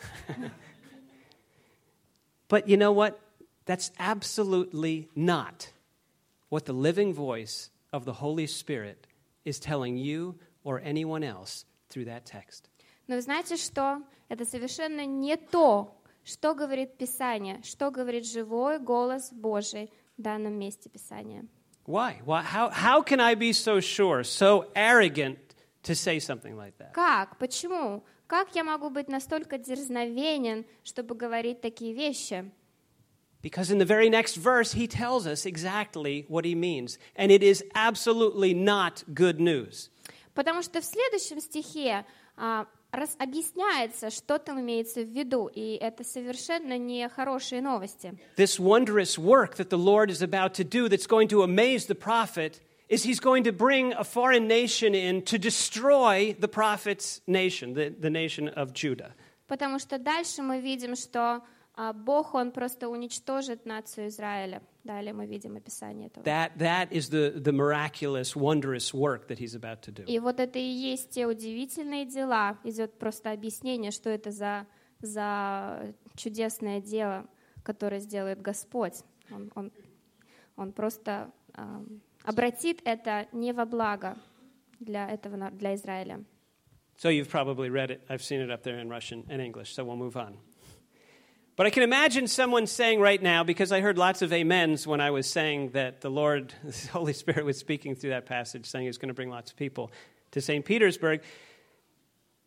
But you know what? That's absolutely not what the living voice of the Holy Spirit is telling you or anyone else through that text. Но вы знаете что? Это совершенно не то, что говорит Писание, что говорит живой голос Божий в данном месте Писания. Why? Why? How, how can I be so sure, so arrogant to say something like that? Как? Почему? Как я могу быть настолько дерзновенен, чтобы говорить такие вещи? Because in the very next verse, he tells us exactly what he means. And it is absolutely not good news. Потому что в следующем стихе а, раз объясняется, что там имеется в виду, и это совершенно не хорошие новости. This wondrous work that the Lord is about to do that's going to amaze the prophet is he's going to bring a foreign nation in to destroy the prophet's nation, the, the nation of Judah. Потому что дальше мы видим, что а, Бог, Он просто уничтожит нацию Израиля. Далее мы видим описание этого. That, that is the, the miraculous, wondrous work that he's about to do. И вот это и есть те удивительные дела. Идет просто объяснение, что это за, за чудесное дело, которое сделает Господь. Он, он, он просто э, обратит это не во благо для этого, для Израиля. So you've probably read it. I've seen it up there in Russian and English, so we'll move on. But I can imagine someone saying right now, because I heard lots of amens when I was saying that the Lord, the Holy Spirit was speaking through that passage, saying He's going to bring lots of people to Saint Petersburg.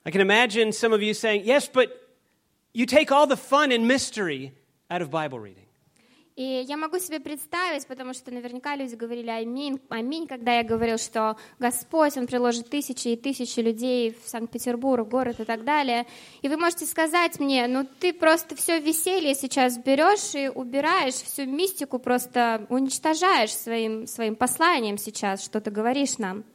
I can imagine some of you saying, yes, but you take all the fun and mystery out of Bible reading. И я могу себе представить, потому что наверняка люди говорили аминь, аминь, когда я говорил, что Господь, Он приложит тысячи и тысячи людей в Санкт-Петербург, в город и так далее. И вы можете сказать мне, ну ты просто все веселье сейчас берешь и убираешь, всю мистику просто уничтожаешь своим, своим посланием сейчас, что ты говоришь нам.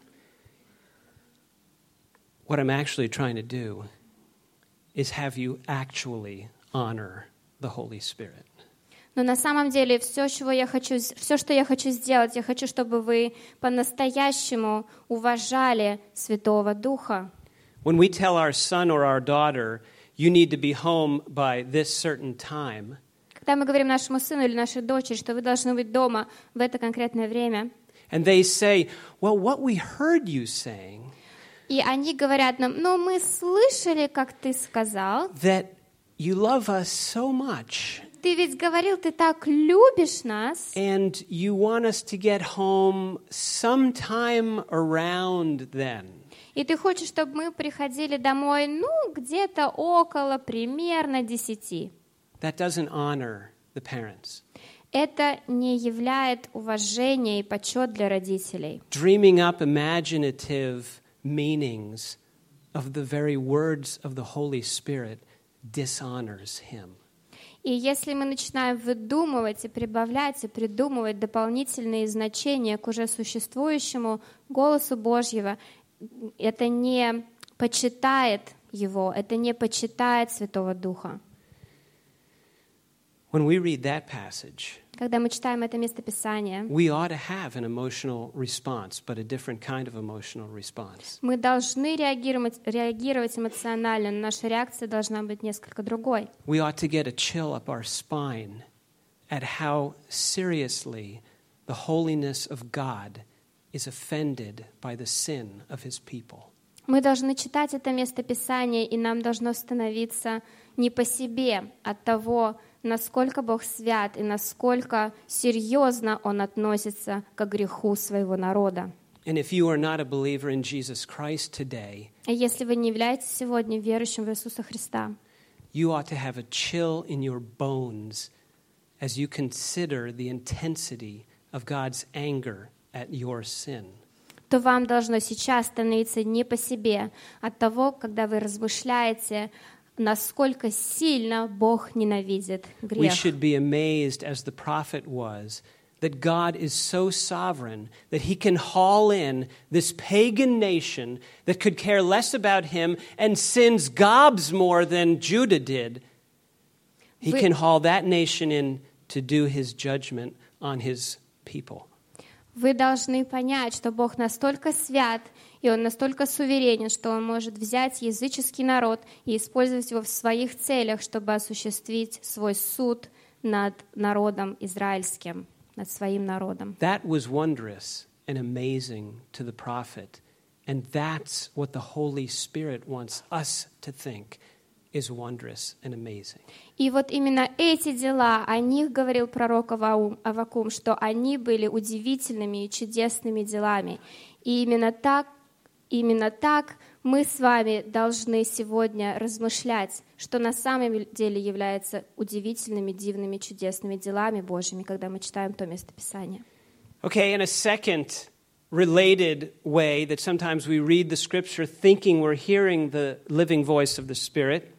What I'm actually trying to do is have you actually honor the Holy Spirit. Но на самом деле все, чего я хочу, все, что я хочу сделать, я хочу, чтобы вы по-настоящему уважали Святого Духа. When we tell our son or our daughter, you need to be home by this certain time, Когда мы говорим нашему сыну или нашей дочери, что вы должны быть дома в это конкретное время, and they say, well, what we heard you saying, и они говорят нам, ну мы слышали, как ты сказал, that you love us so much, ты ведь говорил, ты так любишь нас, and you want us to get home sometime around then. и ты хочешь, чтобы мы приходили домой, ну, где-то около примерно десяти. That doesn't honor the parents. Это не являет уважения и почет для родителей. Dreaming up imaginative meanings of the very words of the Holy Spirit dishonors Him. И если мы начинаем выдумывать и прибавлять, и придумывать дополнительные значения к уже существующему голосу Божьего, это не почитает Его, это не почитает Святого Духа. When we read that passage, Когда мы читаем это местописание, we ought to have an emotional response, but a different kind of emotional response. мы должны реагировать, реагировать эмоционально, но наша реакция должна быть несколько другой. We ought to get a chill up our spine at how seriously the holiness of God is offended by the sin of His people. Мы должны читать это местописание, и нам должно становиться не по себе от того, насколько Бог свят и насколько серьезно Он относится к греху своего народа. And if you are not a believer in Jesus Christ today, И если вы не являетесь сегодня верующим в Иисуса Христа, you ought to have a chill in your bones as you consider the intensity of God's anger at your sin. то вам должно сейчас становиться не по себе от того, когда вы размышляете, насколько сильно Бог ненавидит We грех. should be amazed, as the prophet was, that God is so sovereign that He can haul in this pagan nation that could care less about Him and sins gobs more than Judah did. He Вы- can haul that nation in to do His judgment on His people. Вы должны понять, что Бог настолько свят, и Он настолько суверенен, что Он может взять языческий народ и использовать его в своих целях, чтобы осуществить свой суд над народом израильским, над своим народом. That was wondrous and amazing to the prophet, and that's what the Holy Spirit wants us to think is wondrous and amazing. И вот именно эти дела, о них говорил пророк Аваум- Аввакум, что они были удивительными и чудесными делами. И именно так, именно так мы с вами должны сегодня размышлять, что на самом деле является удивительными, дивными, чудесными делами Божьими, когда мы читаем то местописание. Okay, in a second related way that sometimes we read the scripture thinking we're hearing the living voice of the Spirit.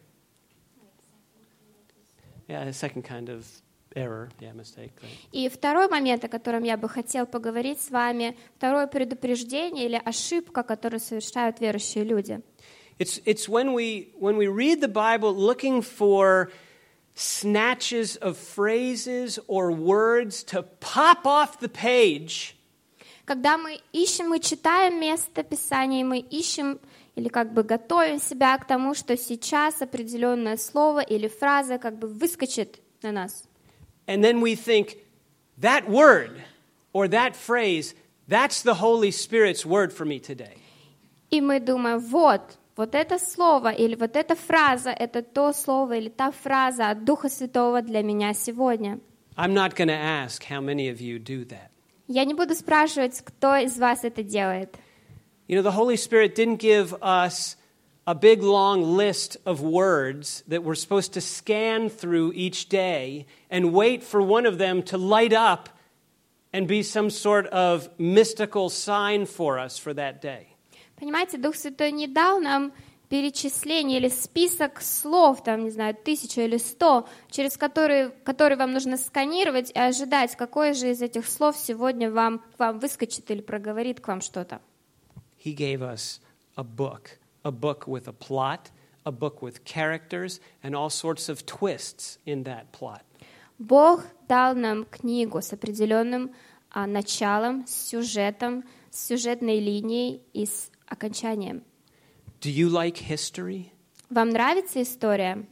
Yeah, a second kind of error, yeah, mistake. Right? И второй момент, о котором я бы хотел поговорить с вами, второе предупреждение или ошибка, которую совершают верующие люди. It's, it's when we, when we read the Bible looking for snatches of phrases or words to pop off the page. Когда мы ищем, мы читаем место Писания, мы ищем или как бы готовим себя к тому, что сейчас определенное слово или фраза как бы выскочит на нас. And then we think, that word or that phrase, that's the Holy Spirit's word for me today. И мы думаем, вот, вот это слово или вот эта фраза, это то слово или та фраза от Духа Святого для меня сегодня. I'm not going to ask how many of you do that. Я не буду спрашивать, кто из вас это делает. You know, the Holy Spirit didn't give us a big long list of words that we're supposed to scan through each day and wait for one of them to light up and be some sort of mystical sign for us for that day. Понимаете, Дух Святой не дал нам перечисление или список слов, там, не знаю, тысячу или сто, через которые, которые вам нужно сканировать и ожидать, какое же из этих слов сегодня вам, к вам выскочит или проговорит к вам что-то. He gave us a book, a book with a plot, a book with characters, and all sorts of twists in that plot. Бог дал нам книгу с определенным а, началом, с сюжетом, с сюжетной линией и с окончанием. Do you like history? Вам нравится история?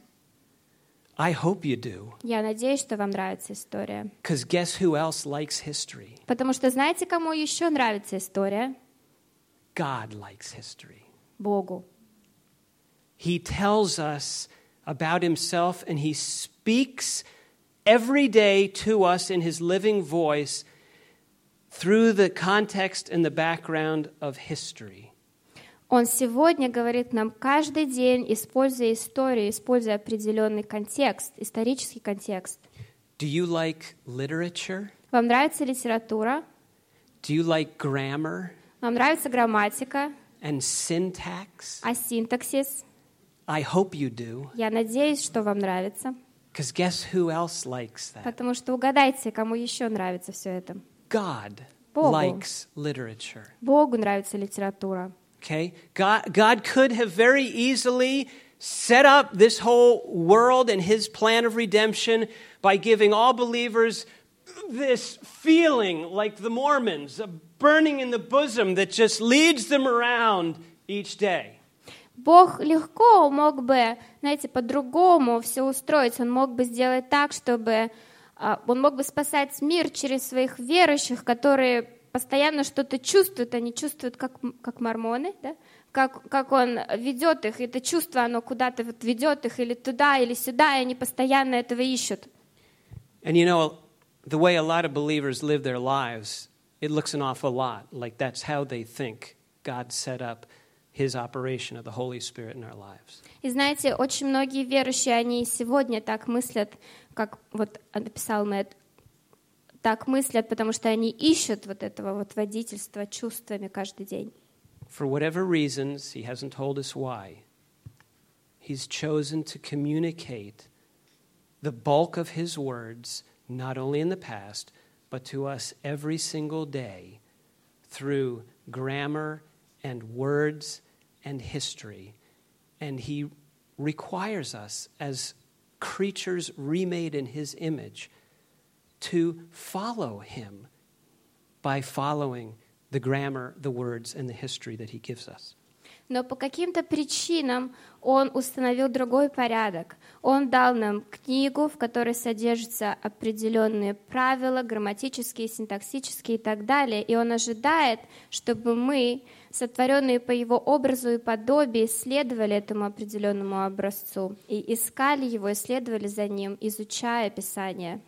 I hope you do. Я надеюсь, что вам нравится история. Because guess who else likes history? Потому что знаете, кому еще нравится история? God likes history. Богу. He tells us about himself and he speaks every day to us in his living voice through the context and the background of history. Он сегодня говорит нам каждый день, используя историю, используя определенный контекст, исторический контекст. Do you like literature? Вам нравится литература? Do you like grammar Вам нравится грамматика, and syntax? а синтаксис? I hope you do. Я надеюсь, что вам нравится. Because guess who else likes that? Потому что угадайте, кому еще нравится все это. God Богу. likes literature. Богу нравится литература. Okay? God, God could have very easily set up this whole world and his plan of redemption by giving all believers this feeling like the Mormons, a burning in the bosom that just leads them around each day. Бог легко мог бы, знаете, по-другому все устроить. Он мог бы сделать так, чтобы он мог бы спасать мир через своих верующих, которые постоянно что-то чувствуют, они чувствуют, как, как мормоны, да? как, как он ведет их, и это чувство, оно куда-то вот ведет их или туда, или сюда, и они постоянно этого ищут. And you know, the way a lot of believers live their lives, it looks an awful lot like that's how they think God set up his operation of the Holy Spirit in our lives. И знаете, очень многие верующие, они сегодня так мыслят, как вот написал Мэтт, так мыслят, потому что они ищут вот этого вот водительства чувствами каждый день. For whatever reasons, he hasn't told us why, he's chosen to communicate the bulk of his words, not only in the past, but to us every single day through grammar and words and history. And he requires us as creatures remade in his image to follow him by following the grammar, the words, and the history that he gives us. Но по каким-то причинам он установил другой порядок. Он дал нам книгу, в которой содержатся определенные правила, грамматические, синтаксические и так далее. И он ожидает, чтобы мы, сотворенные по его образу и подобию, следовали этому определенному образцу и искали его, исследовали за ним, изучая Писание.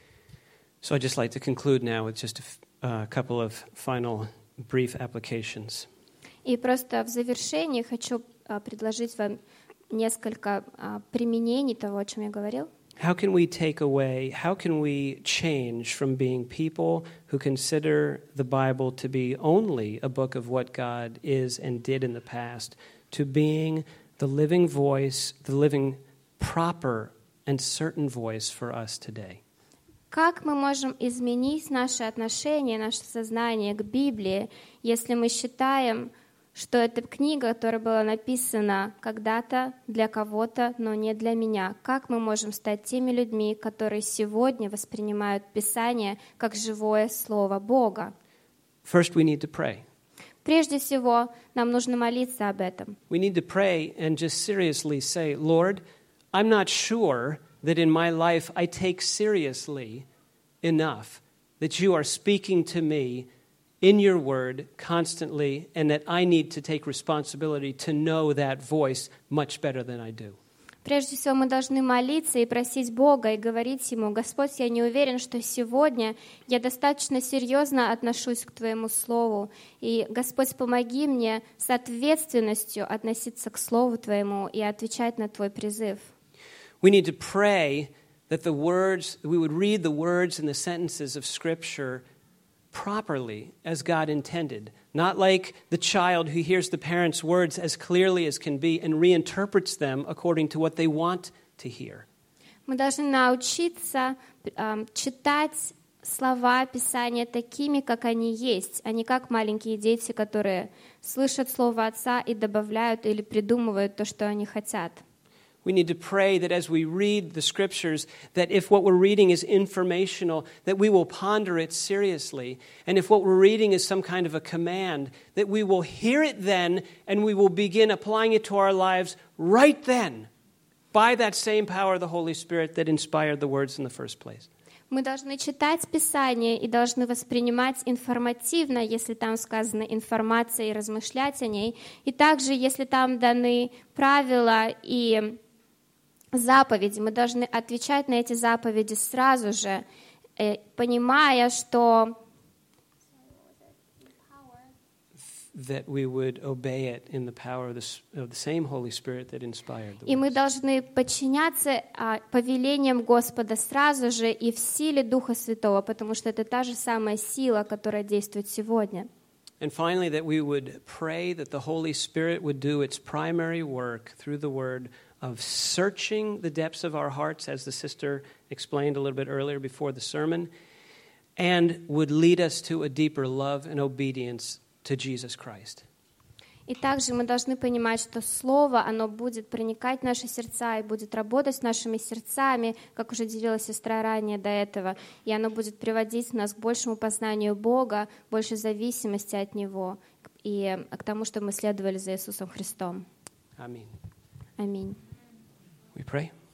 So I'd just like to conclude now with just a f- uh, couple of final brief applications. И просто в завершении хочу а, предложить вам несколько а, применений того, о чем я говорил. How can we take away, how can we change from being people who consider the Bible to be only a book of what God is and did in the past to being the living voice, the living proper and certain voice for us today? Как мы можем изменить наше отношение, наше сознание к Библии, если мы считаем, что это книга, которая была написана когда-то для кого-то, но не для меня? Как мы можем стать теми людьми, которые сегодня воспринимают Писание как живое Слово Бога? First, we need to pray. Прежде всего, нам нужно молиться об этом. We need to pray and just seriously say, Lord, I'm not sure that in my life I take seriously enough that you are speaking to me in your word constantly and that I need to take responsibility to know that voice much better than I do. Прежде всего, мы должны молиться и просить Бога, и говорить Ему: «Господь, я не уверен, что сегодня я достаточно серьезно отношусь к Твоему Слову. И, Господь, помоги мне с ответственностью относиться к Слову Твоему и отвечать на Твой призыв». We need to pray that the words, we would read the words and the sentences of Scripture properly as God intended, not like the child who hears the parents' words as clearly as can be and reinterprets them according to what they want to hear. Мы должны научиться э, читать слова Писания такими, как они есть, а не как маленькие дети, которые слышат слово Отца и добавляют или придумывают то, что они хотят. We need to pray that as we read the Scriptures, that if what we're reading is informational, that we will ponder it seriously. And if what we're reading is some kind of a command, that we will hear it then and we will begin applying it to our lives right then by that same power of the Holy Spirit that inspired the words in the first place. Мы должны читать Писание и должны воспринимать информативно, если там сказана информация, и размышлять о ней. И также, если там даны правила и заповеди, мы должны отвечать на эти заповеди сразу же, понимая, что that we would obey it in the power of the, of the same Holy Spirit that inspired the и мы words. должны подчиняться а, повелениям Господа сразу же и в силе Духа Святого, потому что это та же самая сила, которая действует сегодня. And finally, that we would pray that the Holy Spirit would do its primary work through the Word of searching the depths of our hearts, as the sister explained a little bit earlier before the sermon, and would lead us to a deeper love and obedience to Jesus Christ. И также мы должны понимать, что Слово, оно будет проникать в наши сердца и будет работать с нашими сердцами, как уже делила сестра ранее до этого, и оно будет приводить нас к большему познанию Бога, большей зависимости от Него и к тому, чтобы мы следовали за Иисусом Христом. Amen. Аминь. We pray.